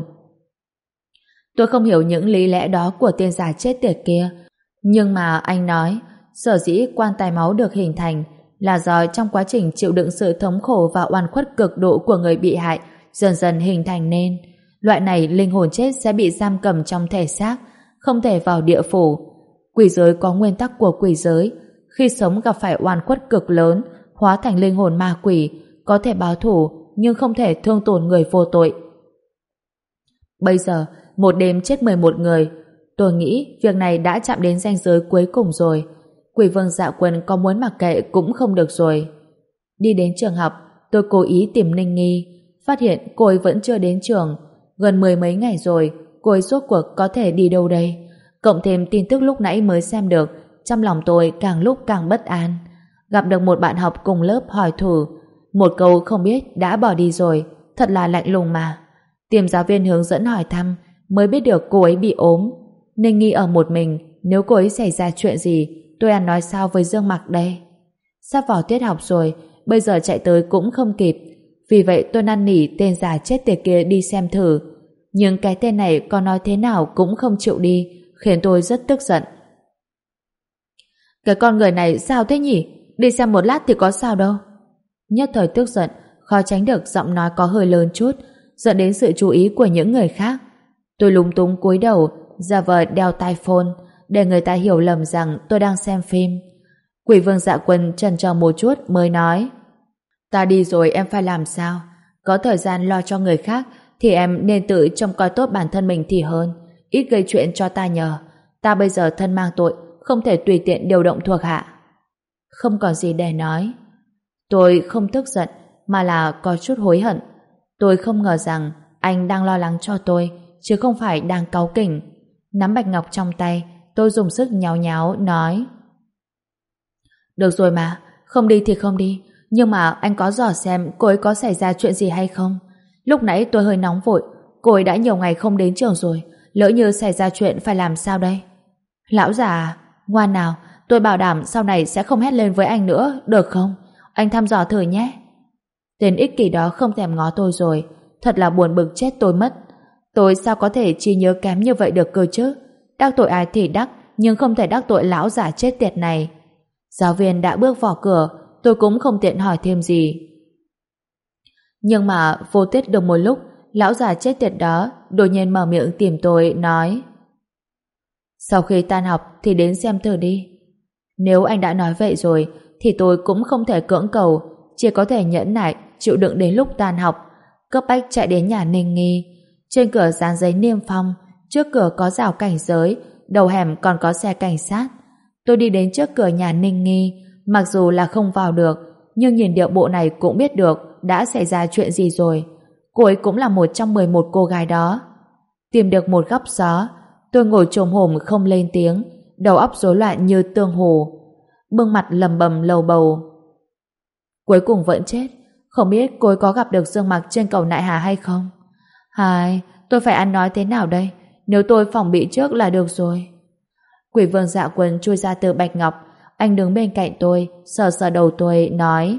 S1: Tôi không hiểu những lý lẽ đó của tên già chết tiệt kia. Nhưng mà anh nói, sở dĩ quan tài máu được hình thành là do trong quá trình chịu đựng sự thống khổ và oan khuất cực độ của người bị hại dần dần hình thành nên. Loại này linh hồn chết sẽ bị giam cầm trong thể xác, không thể vào địa phủ. Quỷ giới có nguyên tắc của quỷ giới. Khi sống gặp phải oan khuất cực lớn, hóa thành linh hồn ma quỷ, có thể báo thù nhưng không thể thương tổn người vô tội. Bây giờ, một đêm chết mười một người. Tôi nghĩ việc này đã chạm đến ranh giới cuối cùng rồi. Quỷ vương Dạ Quân có muốn mặc kệ cũng không được rồi. Đi đến trường học, tôi cố ý tìm Ninh Nghi, phát hiện cô ấy vẫn chưa đến trường. Gần mười mấy ngày rồi, cô ấy rốt cuộc có thể đi đâu đây? Cộng thêm tin tức lúc nãy mới xem được, trong lòng tôi càng lúc càng bất an. Gặp được một bạn học cùng lớp hỏi thử, một câu không biết đã bỏ đi rồi, thật là lạnh lùng mà. Tìm giáo viên hướng dẫn hỏi thăm, mới biết được cô ấy bị ốm. Ninh Nghi ở một mình, nếu cô ấy xảy ra chuyện gì, tôi ăn nói sao với Dương Mặc đây? Sắp vào tiết học rồi, bây giờ chạy tới cũng không kịp. Vì vậy tôi năn nỉ tên già chết tiệt kia đi xem thử. Nhưng cái tên này có nói thế nào cũng không chịu đi, khiến tôi rất tức giận. Cái con người này sao thế nhỉ? Đi xem một lát thì có sao đâu. Nhất thời tức giận, khó tránh được giọng nói có hơi lớn chút, dẫn đến sự chú ý của những người khác. Tôi lúng túng cúi đầu, giả vờ đeo tai phone, để người ta hiểu lầm rằng tôi đang xem phim. Quỷ vương Dạ Quân chần chờ một chút mới nói: Ta đi rồi em phải làm sao? Có thời gian lo cho người khác thì em nên tự trông coi tốt bản thân mình thì hơn, ít gây chuyện cho ta nhờ. Ta bây giờ thân mang tội, không thể tùy tiện điều động thuộc hạ. Không còn gì để nói. Tôi không tức giận, mà là có chút hối hận. Tôi không ngờ rằng anh đang lo lắng cho tôi, chứ không phải đang cáu kỉnh. Nắm bạch ngọc trong tay, tôi dùng sức nháo nháo nói: Được rồi mà, không đi thì không đi, nhưng mà anh có dò xem cô ấy có xảy ra chuyện gì hay không? Lúc nãy tôi hơi nóng vội, cô ấy đã nhiều ngày không đến trường rồi, lỡ như xảy ra chuyện phải làm sao đây? Lão già à, ngoan nào, tôi bảo đảm sau này sẽ không hét lên với anh nữa, được không? Anh thăm dò thử nhé. Tên ích kỷ đó không thèm ngó tôi rồi, thật là buồn bực chết tôi mất. Tôi sao có thể trí nhớ kém như vậy được cơ chứ? Đắc tội ai thì đắc, nhưng không thể đắc tội lão già chết tiệt này. Giáo viên đã bước vào cửa, tôi cũng không tiện hỏi thêm gì. Nhưng mà vô tiết được một lúc, lão già chết tiệt đó đột nhiên mở miệng tìm tôi, nói: Sau khi tan học thì đến xem thử đi. Nếu anh đã nói vậy rồi thì tôi cũng không thể cưỡng cầu, chỉ có thể nhẫn nại chịu đựng đến lúc tan học. Cấp bách chạy đến nhà Ninh Nghi. Trên cửa dán giấy niêm phong, trước cửa có rào cảnh giới, đầu hẻm còn có xe cảnh sát. Tôi đi đến trước cửa nhà Ninh Nghi, mặc dù là không vào được, nhưng nhìn điệu bộ này cũng biết được đã xảy ra chuyện gì rồi. Cô ấy cũng là một trong mười một cô gái đó. Tìm được một góc gió, tôi ngồi chồm hổm không lên tiếng, đầu óc rối loạn như tương hồ, bưng mặt lầm bầm lầu bầu. Cuối cùng vẫn chết. Không biết cô ấy có gặp được Dương Mặc trên cầu Nại Hà hay không? Hai, tôi phải ăn nói thế nào đây? Nếu tôi phòng bị trước là được rồi. Quỷ vương Dạ Quân chui ra từ bạch ngọc. Anh đứng bên cạnh tôi, sờ sờ đầu tôi, nói: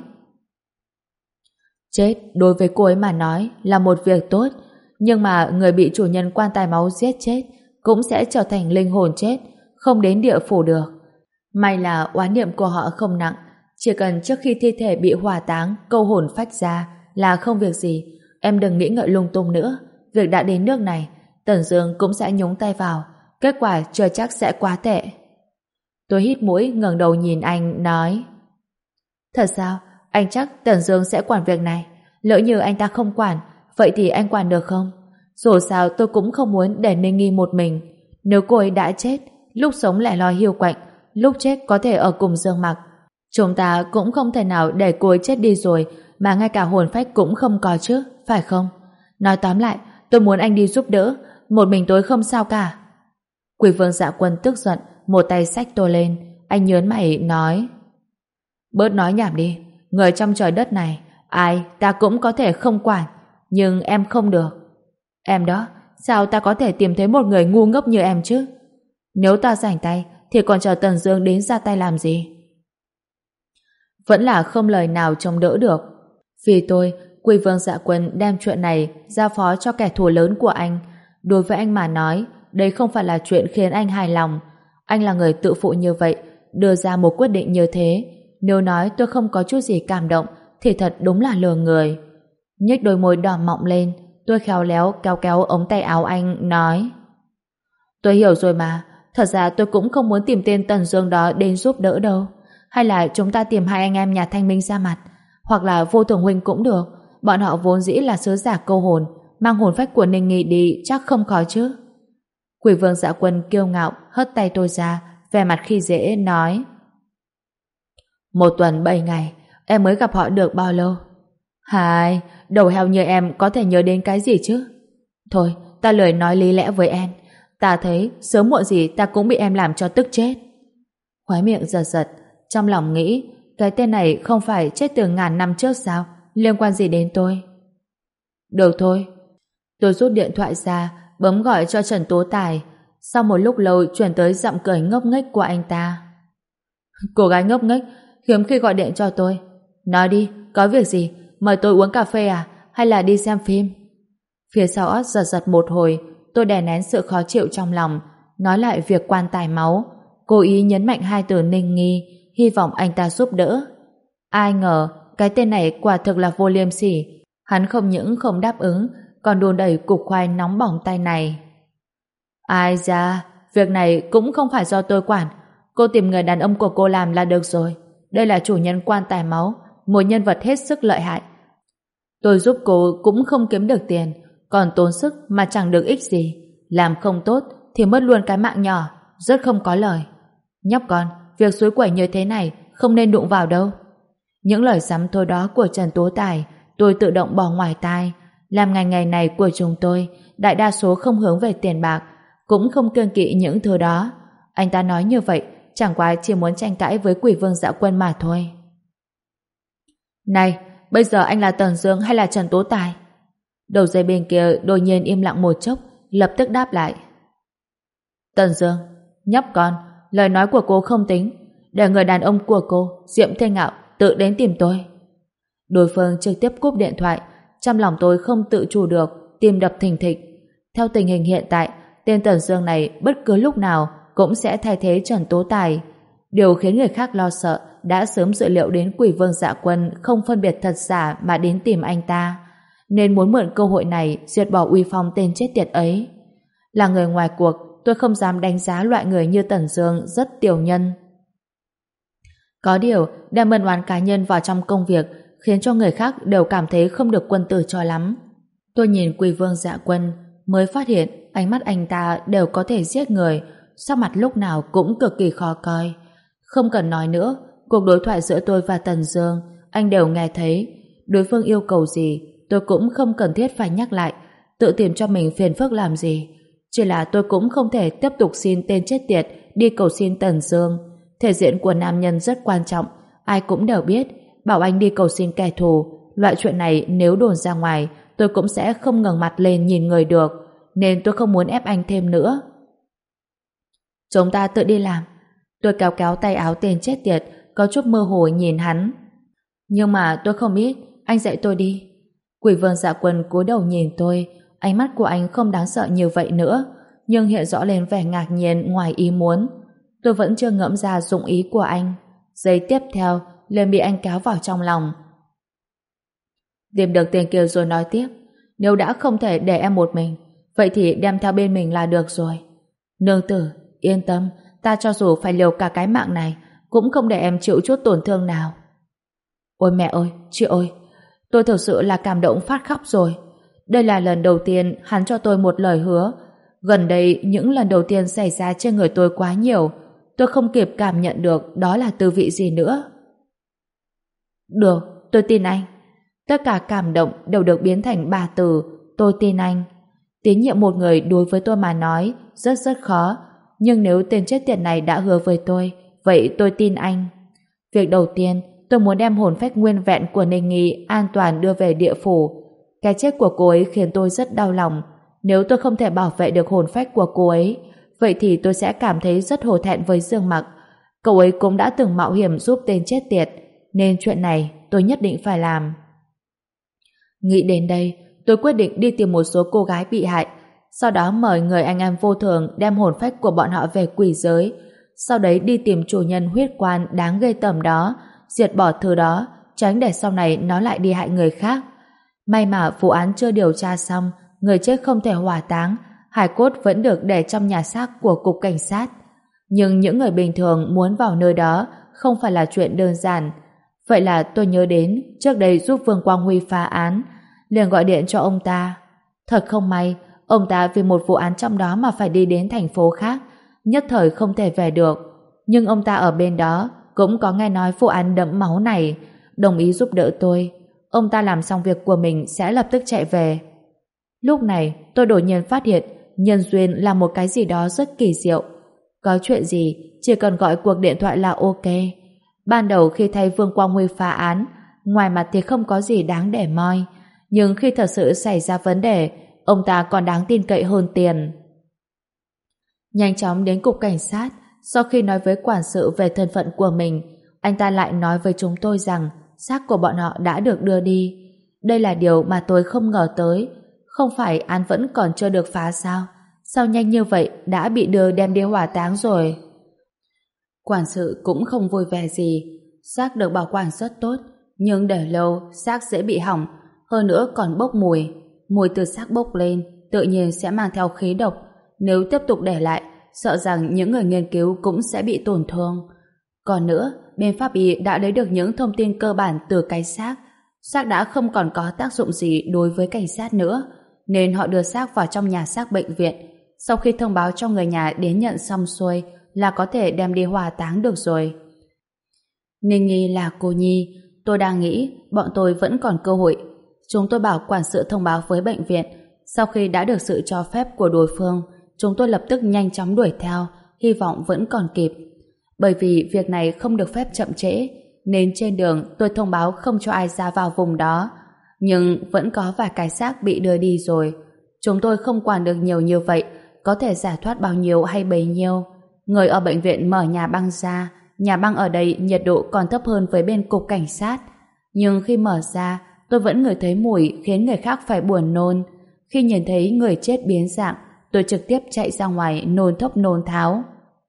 S1: Chết đối với cô ấy mà nói là một việc tốt, nhưng mà người bị chủ nhân quan tài máu giết chết cũng sẽ trở thành linh hồn chết, không đến địa phủ được. May là oán niệm của họ không nặng, Chỉ cần trước khi thi thể bị hỏa táng câu hồn phách ra là không việc gì. Em đừng nghĩ ngợi lung tung nữa. Việc đã đến nước này, Tần Dương cũng sẽ nhúng tay vào. Kết quả chưa chắc sẽ quá tệ. Tôi hít mũi ngẩng đầu nhìn anh nói: Thật sao? Anh chắc Tần Dương sẽ quản việc này? Lỡ như anh ta không quản, vậy thì anh quản được không? Dù sao tôi cũng không muốn để Ninh Nghi một mình. Nếu cô ấy đã chết, lúc sống lẻ loi hiu quạnh, lúc chết có thể ở cùng Dương Mặc. Chúng ta cũng không thể nào để cô ấy chết đi rồi mà ngay cả hồn phách cũng không có chứ, phải không? Nói tóm lại, tôi muốn anh đi giúp đỡ, một mình tôi không sao cả. Quỷ Vương Dạ Quân tức giận, một tay xách tôi lên, anh nhớn mày nói: Bớt nói nhảm đi, người trong trời đất này, ai ta cũng có thể không quản, nhưng em không được. Em đó, sao ta có thể tìm thấy một người ngu ngốc như em chứ? Nếu ta rảnh tay, thì còn chờ Tần Dương đến ra tay làm gì? Vẫn là không lời nào chống đỡ được. Vì tôi, Quỷ Vương Dạ Quân đem chuyện này giao phó cho kẻ thù lớn của anh. Đối với anh mà nói, đây không phải là chuyện khiến anh hài lòng. Anh là người tự phụ như vậy, đưa ra một quyết định như thế. Nếu nói tôi không có chút gì cảm động, thì thật đúng là lừa người. Nhếch đôi môi đỏ mọng lên, tôi khéo léo kéo kéo ống tay áo anh, nói: Tôi hiểu rồi mà, thật ra tôi cũng không muốn tìm tên Tần Dương đó đến giúp đỡ đâu. Hay là chúng ta tìm hai anh em nhà Thanh Minh ra mặt, hoặc là Vô Thường huynh cũng được. Bọn họ vốn dĩ là sứ giả câu hồn, mang hồn phách của Ninh Nghi đi chắc không khó chứ. Quỷ Vương Dạ Quân kiêu ngạo hất tay tôi ra, vẻ mặt khi dễ nói: Một tuần bảy ngày, em mới gặp họ được bao lâu? Hai, đầu heo như em có thể nhớ đến cái gì chứ? Thôi, ta lười nói lý lẽ với em. Ta thấy sớm muộn gì ta cũng bị em làm cho tức chết. Khóe miệng giật giật, trong lòng nghĩ cái tên này không phải chết từ ngàn năm trước sao? Liên quan gì đến tôi? Được thôi. Tôi rút điện thoại ra, bấm gọi cho Trần Tố Tài. Sau một lúc lâu chuyển tới giọng cười ngốc nghếch của anh ta. Cô gái ngốc nghếch, hiếm khi gọi điện cho tôi. Nói đi, có việc gì? Mời tôi uống cà phê à? Hay là đi xem phim? Phía sau óc giật giật một hồi, tôi đè nén sự khó chịu trong lòng, nói lại việc quan tài máu, cố ý nhấn mạnh hai từ Ninh Nghi, hy vọng anh ta giúp đỡ. Ai ngờ, cái tên này quả thực là vô liêm sỉ. Hắn không những không đáp ứng, còn đùn đẩy cục khoai nóng bỏng tay này. Ai da, việc này cũng không phải do tôi quản. Cô tìm người đàn ông của cô làm là được rồi. Đây là chủ nhân quan tài máu, một nhân vật hết sức lợi hại. Tôi giúp cô cũng không kiếm được tiền, còn tốn sức mà chẳng được ích gì. Làm không tốt thì mất luôn cái mạng nhỏ, rất không có lời. Nhóc con, việc suối quẩy như thế này không nên đụng vào đâu. Những lời sắm thôi đó của Trần Tố Tài tôi tự động bỏ ngoài tai. Làm ngành nghề này của chúng tôi đại đa số không hướng về tiền bạc, cũng không kiêng kỵ những thứ đó. Anh ta nói như vậy chẳng qua chỉ muốn tranh cãi với Quỷ Vương Dạ Quân mà thôi. Này, bây giờ anh là Tần Dương hay là Trần Tố Tài? Đầu dây bên kia đột nhiên im lặng một chốc, lập tức đáp lại. Tần Dương. Nhóc con, lời nói của cô không tính, để người đàn ông của cô, Diệm Thiên Ngạo, tự đến tìm tôi. Đối phương trực tiếp cúp điện thoại. Trong lòng tôi không tự chủ được, tim đập thình thịch. Theo tình hình hiện tại, tên Tần Dương này bất cứ lúc nào cũng sẽ thay thế Trần Tố Tài. Điều khiến người khác lo sợ đã sớm dự liệu đến Quỷ Vương Dạ Quân không phân biệt thật giả mà đến tìm anh ta, nên muốn mượn cơ hội này diệt bỏ uy phong tên chết tiệt ấy. Là người ngoài cuộc, tôi không dám đánh giá loại người như Tần Dương rất tiểu nhân. Có điều, đem ân oán cá nhân vào trong công việc khiến cho người khác đều cảm thấy không được quân tử cho lắm. Tôi nhìn Quỷ Vương Dạ Quân mới phát hiện ánh mắt anh ta đều có thể giết người, sắc mặt lúc nào cũng cực kỳ khó coi. Không cần nói nữa, cuộc đối thoại giữa tôi và Tần Dương anh đều nghe thấy. Đối phương yêu cầu gì tôi cũng không cần thiết phải nhắc lại, tự tìm cho mình phiền phức làm gì. Chỉ là tôi cũng không thể tiếp tục xin tên chết tiệt đi cầu xin Tần Dương. Thể diện của nam nhân rất quan trọng, ai cũng đều biết. Bảo anh đi cầu xin kẻ thù, loại chuyện này nếu đồn ra ngoài tôi cũng sẽ không ngẩng mặt lên nhìn người được, nên tôi không muốn ép anh thêm nữa. Chúng ta tự đi làm. Tôi kéo kéo tay áo tên chết tiệt, có chút mơ hồ nhìn hắn. Nhưng mà tôi không biết, anh dạy tôi đi. Quỷ Vương Dạ Quân cúi đầu nhìn tôi, ánh mắt của anh không đáng sợ như vậy nữa, nhưng hiện rõ lên vẻ ngạc nhiên ngoài ý muốn. Tôi vẫn chưa ngẫm ra dụng ý của anh. Giây tiếp theo, liền bị anh kéo vào trong lòng. Tìm được tên kia rồi nói tiếp, nếu đã không thể để em một mình, vậy thì đem theo bên mình là được rồi. Nương tử, yên tâm, ta cho dù phải liều cả cái mạng này, cũng không để em chịu chút tổn thương nào. Ôi mẹ ơi, chị ơi, tôi thực sự là cảm động phát khóc rồi. Đây là lần đầu tiên hắn cho tôi một lời hứa. Gần đây, những lần đầu tiên xảy ra trên người tôi quá nhiều, tôi không kịp cảm nhận được đó là tư vị gì nữa. Được, tôi tin anh. Tất cả cảm động đều được biến thành ba từ, tôi tin anh. Tín nhiệm một người đối với tôi mà nói rất rất khó, nhưng nếu tên chết tiệt này đã hứa với tôi, vậy tôi tin anh. Việc đầu tiên, tôi muốn đem hồn phách nguyên vẹn của Ninh Nghi an toàn đưa về địa phủ. Cái chết của cô ấy khiến tôi rất đau lòng. Nếu tôi không thể bảo vệ được hồn phách của cô ấy, vậy thì tôi sẽ cảm thấy rất hổ thẹn với Dương Mặc. Cậu ấy cũng đã từng mạo hiểm giúp tên chết tiệt, nên chuyện này tôi nhất định phải làm. Nghĩ đến đây, tôi quyết định đi tìm một số cô gái bị hại, sau đó mời người anh em vô thường đem hồn phách của bọn họ về quỷ giới, sau đấy đi tìm chủ nhân huyết quan đáng ghê tởm đó, diệt bỏ thứ đó, tránh để sau này nó lại đi hại người khác. May mà vụ án chưa điều tra xong, người chết không thể hỏa táng, hài cốt vẫn được để trong nhà xác của cục cảnh sát. Nhưng những người bình thường muốn vào nơi đó không phải là chuyện đơn giản. Vậy là tôi nhớ đến trước đây giúp Vương Quang Huy phá án, liền gọi điện cho ông ta. Thật không may, ông ta vì một vụ án trong đó mà phải đi đến thành phố khác, nhất thời không thể về được. Nhưng ông ta ở bên đó cũng có nghe nói vụ án đẫm máu này, đồng ý giúp đỡ tôi. Ông ta làm xong việc của mình sẽ lập tức chạy về. Lúc này tôi đột nhiên phát hiện nhân duyên là một cái gì đó rất kỳ diệu. Có chuyện gì chỉ cần gọi cuộc điện thoại là ok. Ban đầu khi thay Vương Quang Huy phá án, ngoài mặt thì không có gì đáng để moi, nhưng khi thật sự xảy ra vấn đề, ông ta còn đáng tin cậy hơn tiền. Nhanh chóng đến cục cảnh sát, sau khi nói với quản sự về thân phận của mình, anh ta lại nói với chúng tôi rằng xác của bọn họ đã được đưa đi. Đây là điều mà tôi không ngờ tới. Không phải án vẫn còn chưa được phá sao? Sao nhanh như vậy đã bị đưa đem đi hỏa táng rồi? Quản sự cũng không vui vẻ gì. Xác được bảo quản rất tốt, nhưng để lâu xác dễ bị hỏng, hơn nữa còn bốc mùi. Mùi từ xác bốc lên tự nhiên sẽ mang theo khí độc. Nếu tiếp tục để lại, sợ rằng những người nghiên cứu cũng sẽ bị tổn thương. Còn nữa, bên pháp y đã lấy được những thông tin cơ bản từ cái xác. Xác đã không còn có tác dụng gì đối với cảnh sát nữa, nên họ đưa xác vào trong nhà xác bệnh viện. Sau khi thông báo cho người nhà đến nhận xong xuôi là có thể đem đi hỏa táng được rồi. Ninh Nghi là cô nhi, tôi đang nghĩ bọn tôi vẫn còn cơ hội. Chúng tôi bảo quản sự thông báo với bệnh viện. Sau khi đã được sự cho phép của đối phương, chúng tôi lập tức nhanh chóng đuổi theo, hy vọng vẫn còn kịp. Bởi vì việc này không được phép chậm trễ, nên trên đường tôi thông báo không cho ai ra vào vùng đó. Nhưng vẫn có vài cái xác bị đưa đi rồi. Chúng tôi không quản được nhiều như vậy, có thể giải thoát bao nhiêu hay bấy nhiêu. Người ở bệnh viện mở nhà băng ra, nhà băng ở đây nhiệt độ còn thấp hơn với bên cục cảnh sát. Nhưng khi mở ra, tôi vẫn ngửi thấy mùi khiến người khác phải buồn nôn. Khi nhìn thấy người chết biến dạng, tôi trực tiếp chạy ra ngoài nôn thốc nôn tháo.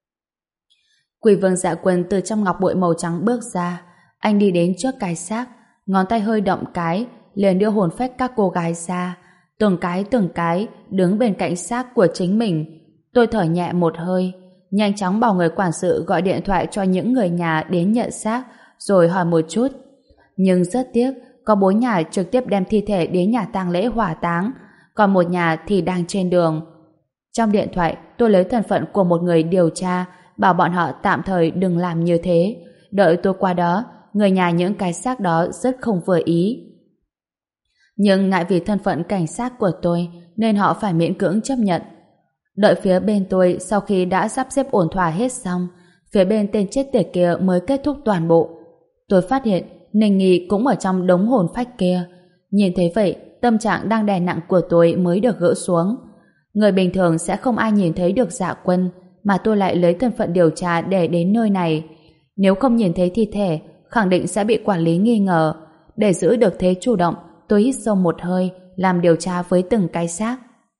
S1: Quỷ Vương Dạ Quân từ trong ngọc bội màu trắng bước ra. Anh đi đến trước cái xác, ngón tay hơi động cái, liền đưa hồn phách các cô gái ra. Từng cái từng cái đứng bên cạnh xác của chính mình. Tôi thở nhẹ một hơi, nhanh chóng bảo người quản sự gọi điện thoại cho những người nhà đến nhận xác, rồi hỏi một chút. Nhưng rất tiếc, có bốn nhà trực tiếp đem thi thể đến nhà tang lễ hỏa táng, còn một nhà thì đang trên đường. Trong điện thoại, tôi lấy thân phận của một người điều tra, bảo bọn họ tạm thời đừng làm như thế. Đợi tôi qua đó, người nhà những cái xác đó rất không vừa ý. Nhưng ngại vì thân phận cảnh sát của tôi, nên họ phải miễn cưỡng chấp nhận. Đợi phía bên tôi sau khi đã sắp xếp ổn thỏa hết xong, phía bên tên chết tiệt kia mới kết thúc toàn bộ. Tôi phát hiện Ninh Nghi cũng ở trong đống hồn phách kia. Nhìn thấy vậy, tâm trạng đang đè nặng của tôi mới được gỡ xuống. Người bình thường sẽ không ai nhìn thấy được Dạ Quân, mà tôi lại lấy thân phận điều tra để đến nơi này. Nếu không nhìn thấy thi thể, khẳng định sẽ bị quản lý nghi ngờ. Để giữ được thế chủ động, tôi hít sâu một hơi, làm điều tra với từng cái xác.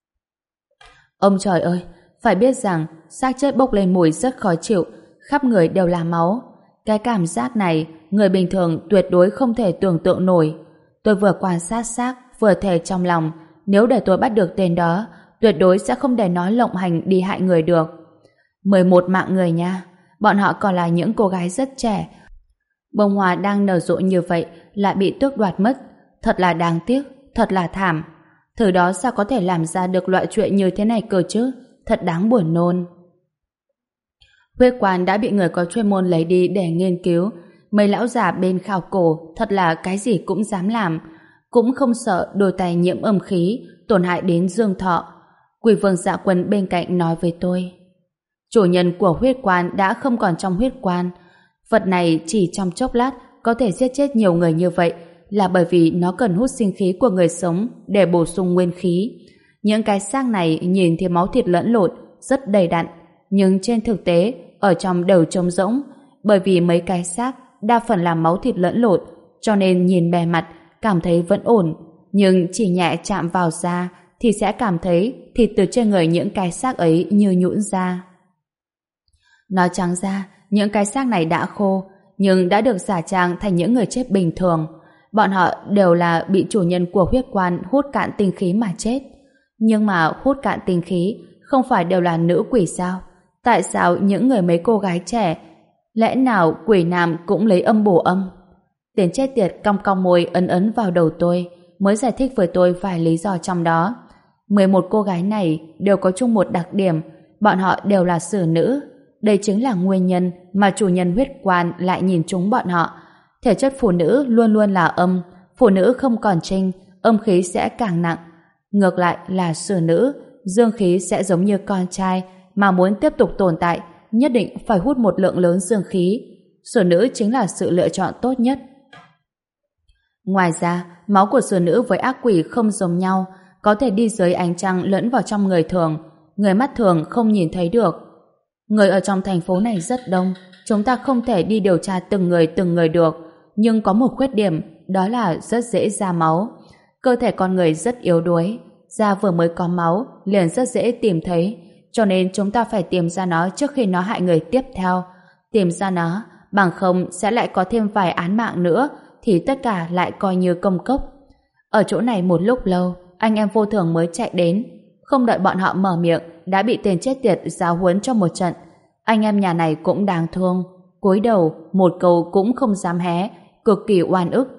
S1: Ông trời ơi, phải biết rằng xác chết bốc lên mùi rất khó chịu, khắp người đều là máu. Cái cảm giác này người bình thường tuyệt đối không thể tưởng tượng nổi. Tôi vừa quan sát xác, vừa thề trong lòng, nếu để tôi bắt được tên đó, tuyệt đối sẽ không để nó lộng hành đi hại người được. mười một mạng người nha, bọn họ còn là những cô gái rất trẻ. Bông hoa đang nở rộ như vậy lại bị tước đoạt mất, thật là đáng tiếc, thật là thảm. Thứ đó sao có thể làm ra được loại chuyện như thế này cơ chứ, thật đáng buồn nôn. Huyết quan đã bị người có chuyên môn lấy đi để nghiên cứu. Mấy lão già bên khảo cổ thật là cái gì cũng dám làm, cũng không sợ đôi tay nhiễm âm khí tổn hại đến dương thọ. Quỷ vương Dạ Quân bên cạnh nói với tôi, chủ nhân của huyết quan đã không còn trong huyết quan. Vật này chỉ trong chốc lát có thể giết chết nhiều người như vậy là bởi vì nó cần hút sinh khí của người sống để bổ sung nguyên khí. Những cái xác này nhìn thì máu thịt lẫn lộn, rất đầy đặn, nhưng trên thực tế ở trong đều trống rỗng, bởi vì mấy cái xác đa phần là máu thịt lẫn lộn, cho nên nhìn bề mặt cảm thấy vẫn ổn, nhưng chỉ nhẹ chạm vào da thì sẽ cảm thấy thịt từ trên người những cái xác ấy như nhũn ra. Nói trắng ra, những cái xác này đã khô, nhưng đã được giả trang thành những người chết bình thường. Bọn họ đều là bị chủ nhân của huyết quan hút cạn tinh khí mà chết. Nhưng mà hút cạn tinh khí không phải đều là nữ quỷ sao? Tại sao những người mấy cô gái trẻ, lẽ nào quỷ nam cũng lấy âm bổ âm? Tên chết tiệt cong cong môi ấn ấn vào đầu tôi, mới giải thích với tôi vài lý do trong đó. mười một cô gái này đều có chung một đặc điểm, bọn họ đều là xử nữ. Đây chính là nguyên nhân mà chủ nhân huyết quan lại nhìn chúng bọn họ. Thể chất phụ nữ luôn luôn là âm, phụ nữ không còn trinh, âm khí sẽ càng nặng. Ngược lại là xử nữ, dương khí sẽ giống như con trai, mà muốn tiếp tục tồn tại, nhất định phải hút một lượng lớn dương khí. Xử nữ chính là sự lựa chọn tốt nhất. Ngoài ra, máu của xử nữ với ác quỷ không giống nhau, có thể đi dưới ánh trăng lẫn vào trong người thường, người mắt thường không nhìn thấy được. Người ở trong thành phố này rất đông, chúng ta không thể đi điều tra từng người từng người được, nhưng có một khuyết điểm, đó là rất dễ ra máu. Cơ thể con người rất yếu đuối, da vừa mới có máu liền rất dễ tìm thấy, cho nên chúng ta phải tìm ra nó trước khi nó hại người tiếp theo. Tìm ra nó, bằng không sẽ lại có thêm vài án mạng nữa, thì tất cả lại coi như công cốc. Ở chỗ này một lúc lâu, anh em vô thường mới chạy đến. Không đợi bọn họ mở miệng, đã bị tên chết tiệt giáo huấn cho một trận. Anh em nhà này cũng đáng thương, cúi đầu, một câu cũng không dám hé, cực kỳ oan ức.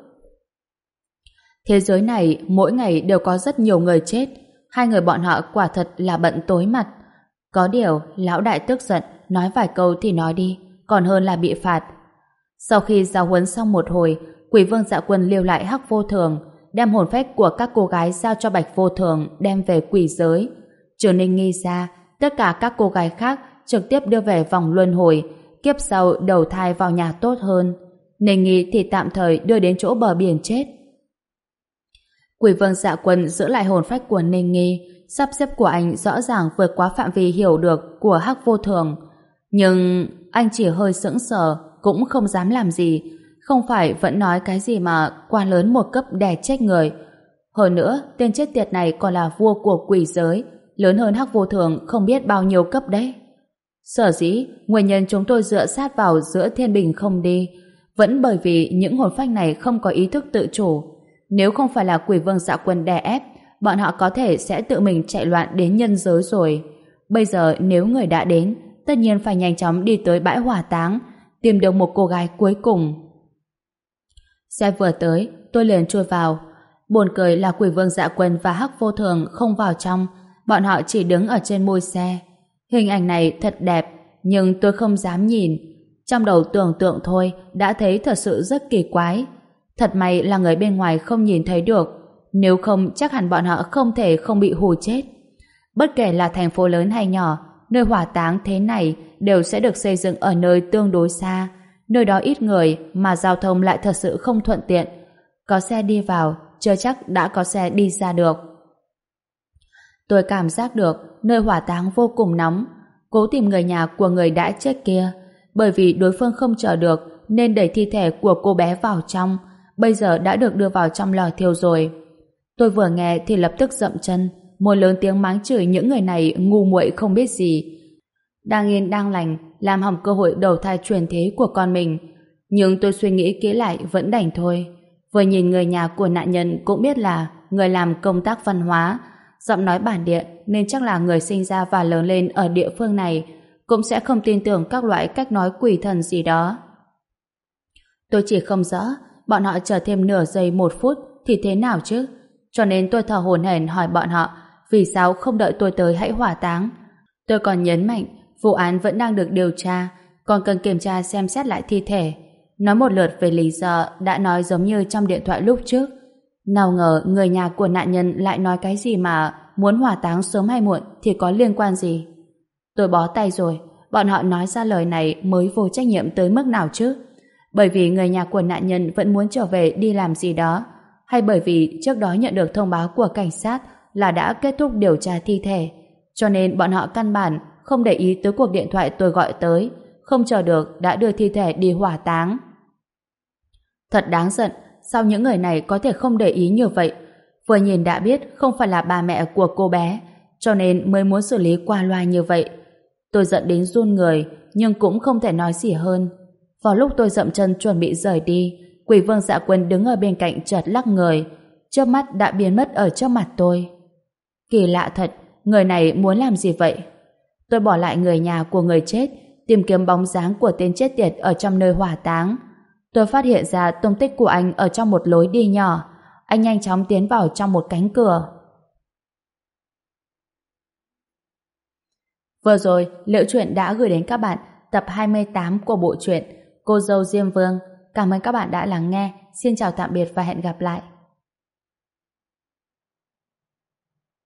S1: Thế giới này mỗi ngày đều có rất nhiều người chết, hai người bọn họ quả thật là bận tối mặt. Có điều, lão đại tức giận, nói vài câu thì nói đi, còn hơn là bị phạt. Sau khi giáo huấn xong một hồi, Quỷ vương Dạ Quân lưu lại Hắc Vô Thường, đem hồn phách của các cô gái giao cho Bạch Vô Thường đem về quỷ giới. Trừ Ninh Nghi ra, tất cả các cô gái khác trực tiếp đưa về vòng luân hồi, kiếp sau đầu thai vào nhà tốt hơn. Ninh Nghi thì tạm thời đưa đến chỗ bờ biển chết. Quỷ vương Dạ Quân giữ lại hồn phách của Ninh Nghi, sắp xếp của anh rõ ràng vượt quá phạm vi hiểu được của Hắc Vô Thường. Nhưng anh chỉ hơi sững sờ, cũng không dám làm gì. Không phải vẫn nói cái gì mà quan lớn một cấp đè chết người. Hơn nữa, tên chết tiệt này còn là vua của quỷ giới, lớn hơn Hắc Vô Thường không biết bao nhiêu cấp đấy. Sở dĩ, nguyên nhân chúng tôi dựa sát vào giữa thiên bình không đi, vẫn bởi vì những hồn phách này không có ý thức tự chủ. Nếu không phải là Quỷ vương Dạ Quân đè ép, bọn họ có thể sẽ tự mình chạy loạn đến nhân giới rồi. Bây giờ nếu người đã đến, tất nhiên phải nhanh chóng đi tới bãi hỏa táng, tìm được một cô gái cuối cùng. Xe vừa tới, tôi liền chui vào. Buồn cười là Quỷ vương Dạ Quân và Hắc Vô Thường không vào trong, bọn họ chỉ đứng ở trên mui xe. Hình ảnh này thật đẹp, nhưng tôi không dám nhìn. Trong đầu tưởng tượng thôi, đã thấy thật sự rất kỳ quái. Thật may là người bên ngoài không nhìn thấy được, nếu không chắc hẳn bọn họ không thể không bị hù chết. Bất kể là thành phố lớn hay nhỏ, nơi hỏa táng thế này đều sẽ được xây dựng ở nơi tương đối xa, nơi đó ít người mà giao thông lại thật sự không thuận tiện. Có xe đi vào, chưa chắc đã có xe đi ra được. Tôi cảm giác được nơi hỏa táng vô cùng nóng, cố tìm người nhà của người đã chết kia. Bởi vì đối phương không chờ được nên đẩy thi thể của cô bé vào trong, bây giờ đã được đưa vào trong lò thiêu rồi. Tôi vừa nghe thì lập tức dậm chân, một lớn tiếng mắng chửi những người này ngu muội không biết gì. Đang yên đang lành, làm hỏng cơ hội đầu thai chuyển thế của con mình. Nhưng tôi suy nghĩ kỹ lại vẫn đành thôi. Vừa nhìn người nhà của nạn nhân cũng biết là người làm công tác văn hóa, giọng nói bản địa nên chắc là người sinh ra và lớn lên ở địa phương này, cũng sẽ không tin tưởng các loại cách nói quỷ thần gì đó. Tôi chỉ không rõ bọn họ chờ thêm nửa giây một phút thì thế nào chứ, cho nên tôi thở hổn hển hỏi bọn họ vì sao không đợi tôi tới hãy hỏa táng. Tôi còn nhấn mạnh vụ án vẫn đang được điều tra, còn cần kiểm tra xem xét lại thi thể. Nói một lượt về lý do đã nói giống như trong điện thoại lúc trước. Nào ngờ người nhà của nạn nhân lại nói cái gì mà muốn hỏa táng sớm hay muộn thì có liên quan gì. Tôi bó tay rồi, bọn họ nói ra lời này mới vô trách nhiệm tới mức nào chứ? Bởi vì người nhà của nạn nhân vẫn muốn trở về đi làm gì đó, hay bởi vì trước đó nhận được thông báo của cảnh sát là đã kết thúc điều tra thi thể, cho nên bọn họ căn bản không để ý tới cuộc điện thoại tôi gọi tới, không chờ được đã đưa thi thể đi hỏa táng. Thật đáng giận, sao những người này có thể không để ý như vậy? Vừa nhìn đã biết không phải là bà mẹ của cô bé, cho nên mới muốn xử lý qua loa như vậy. Tôi giận đến run người, nhưng cũng không thể nói gì hơn. Vào lúc tôi dậm chân chuẩn bị rời đi, Quỷ Vương Dạ Quân đứng ở bên cạnh chợt lắc người, chớp mắt đã biến mất ở trước mặt tôi. Kỳ lạ thật, người này muốn làm gì vậy? Tôi bỏ lại người nhà của người chết, tìm kiếm bóng dáng của tên chết tiệt ở trong nơi hỏa táng. Tôi phát hiện ra tung tích của anh ở trong một lối đi nhỏ. Anh nhanh chóng tiến vào trong một cánh cửa. Vừa rồi, Liễu Chuyện đã gửi đến các bạn tập hai mươi tám của bộ truyện Cô dâu Diêm Vương. Cảm ơn các bạn đã lắng nghe. Xin chào tạm biệt và hẹn gặp lại.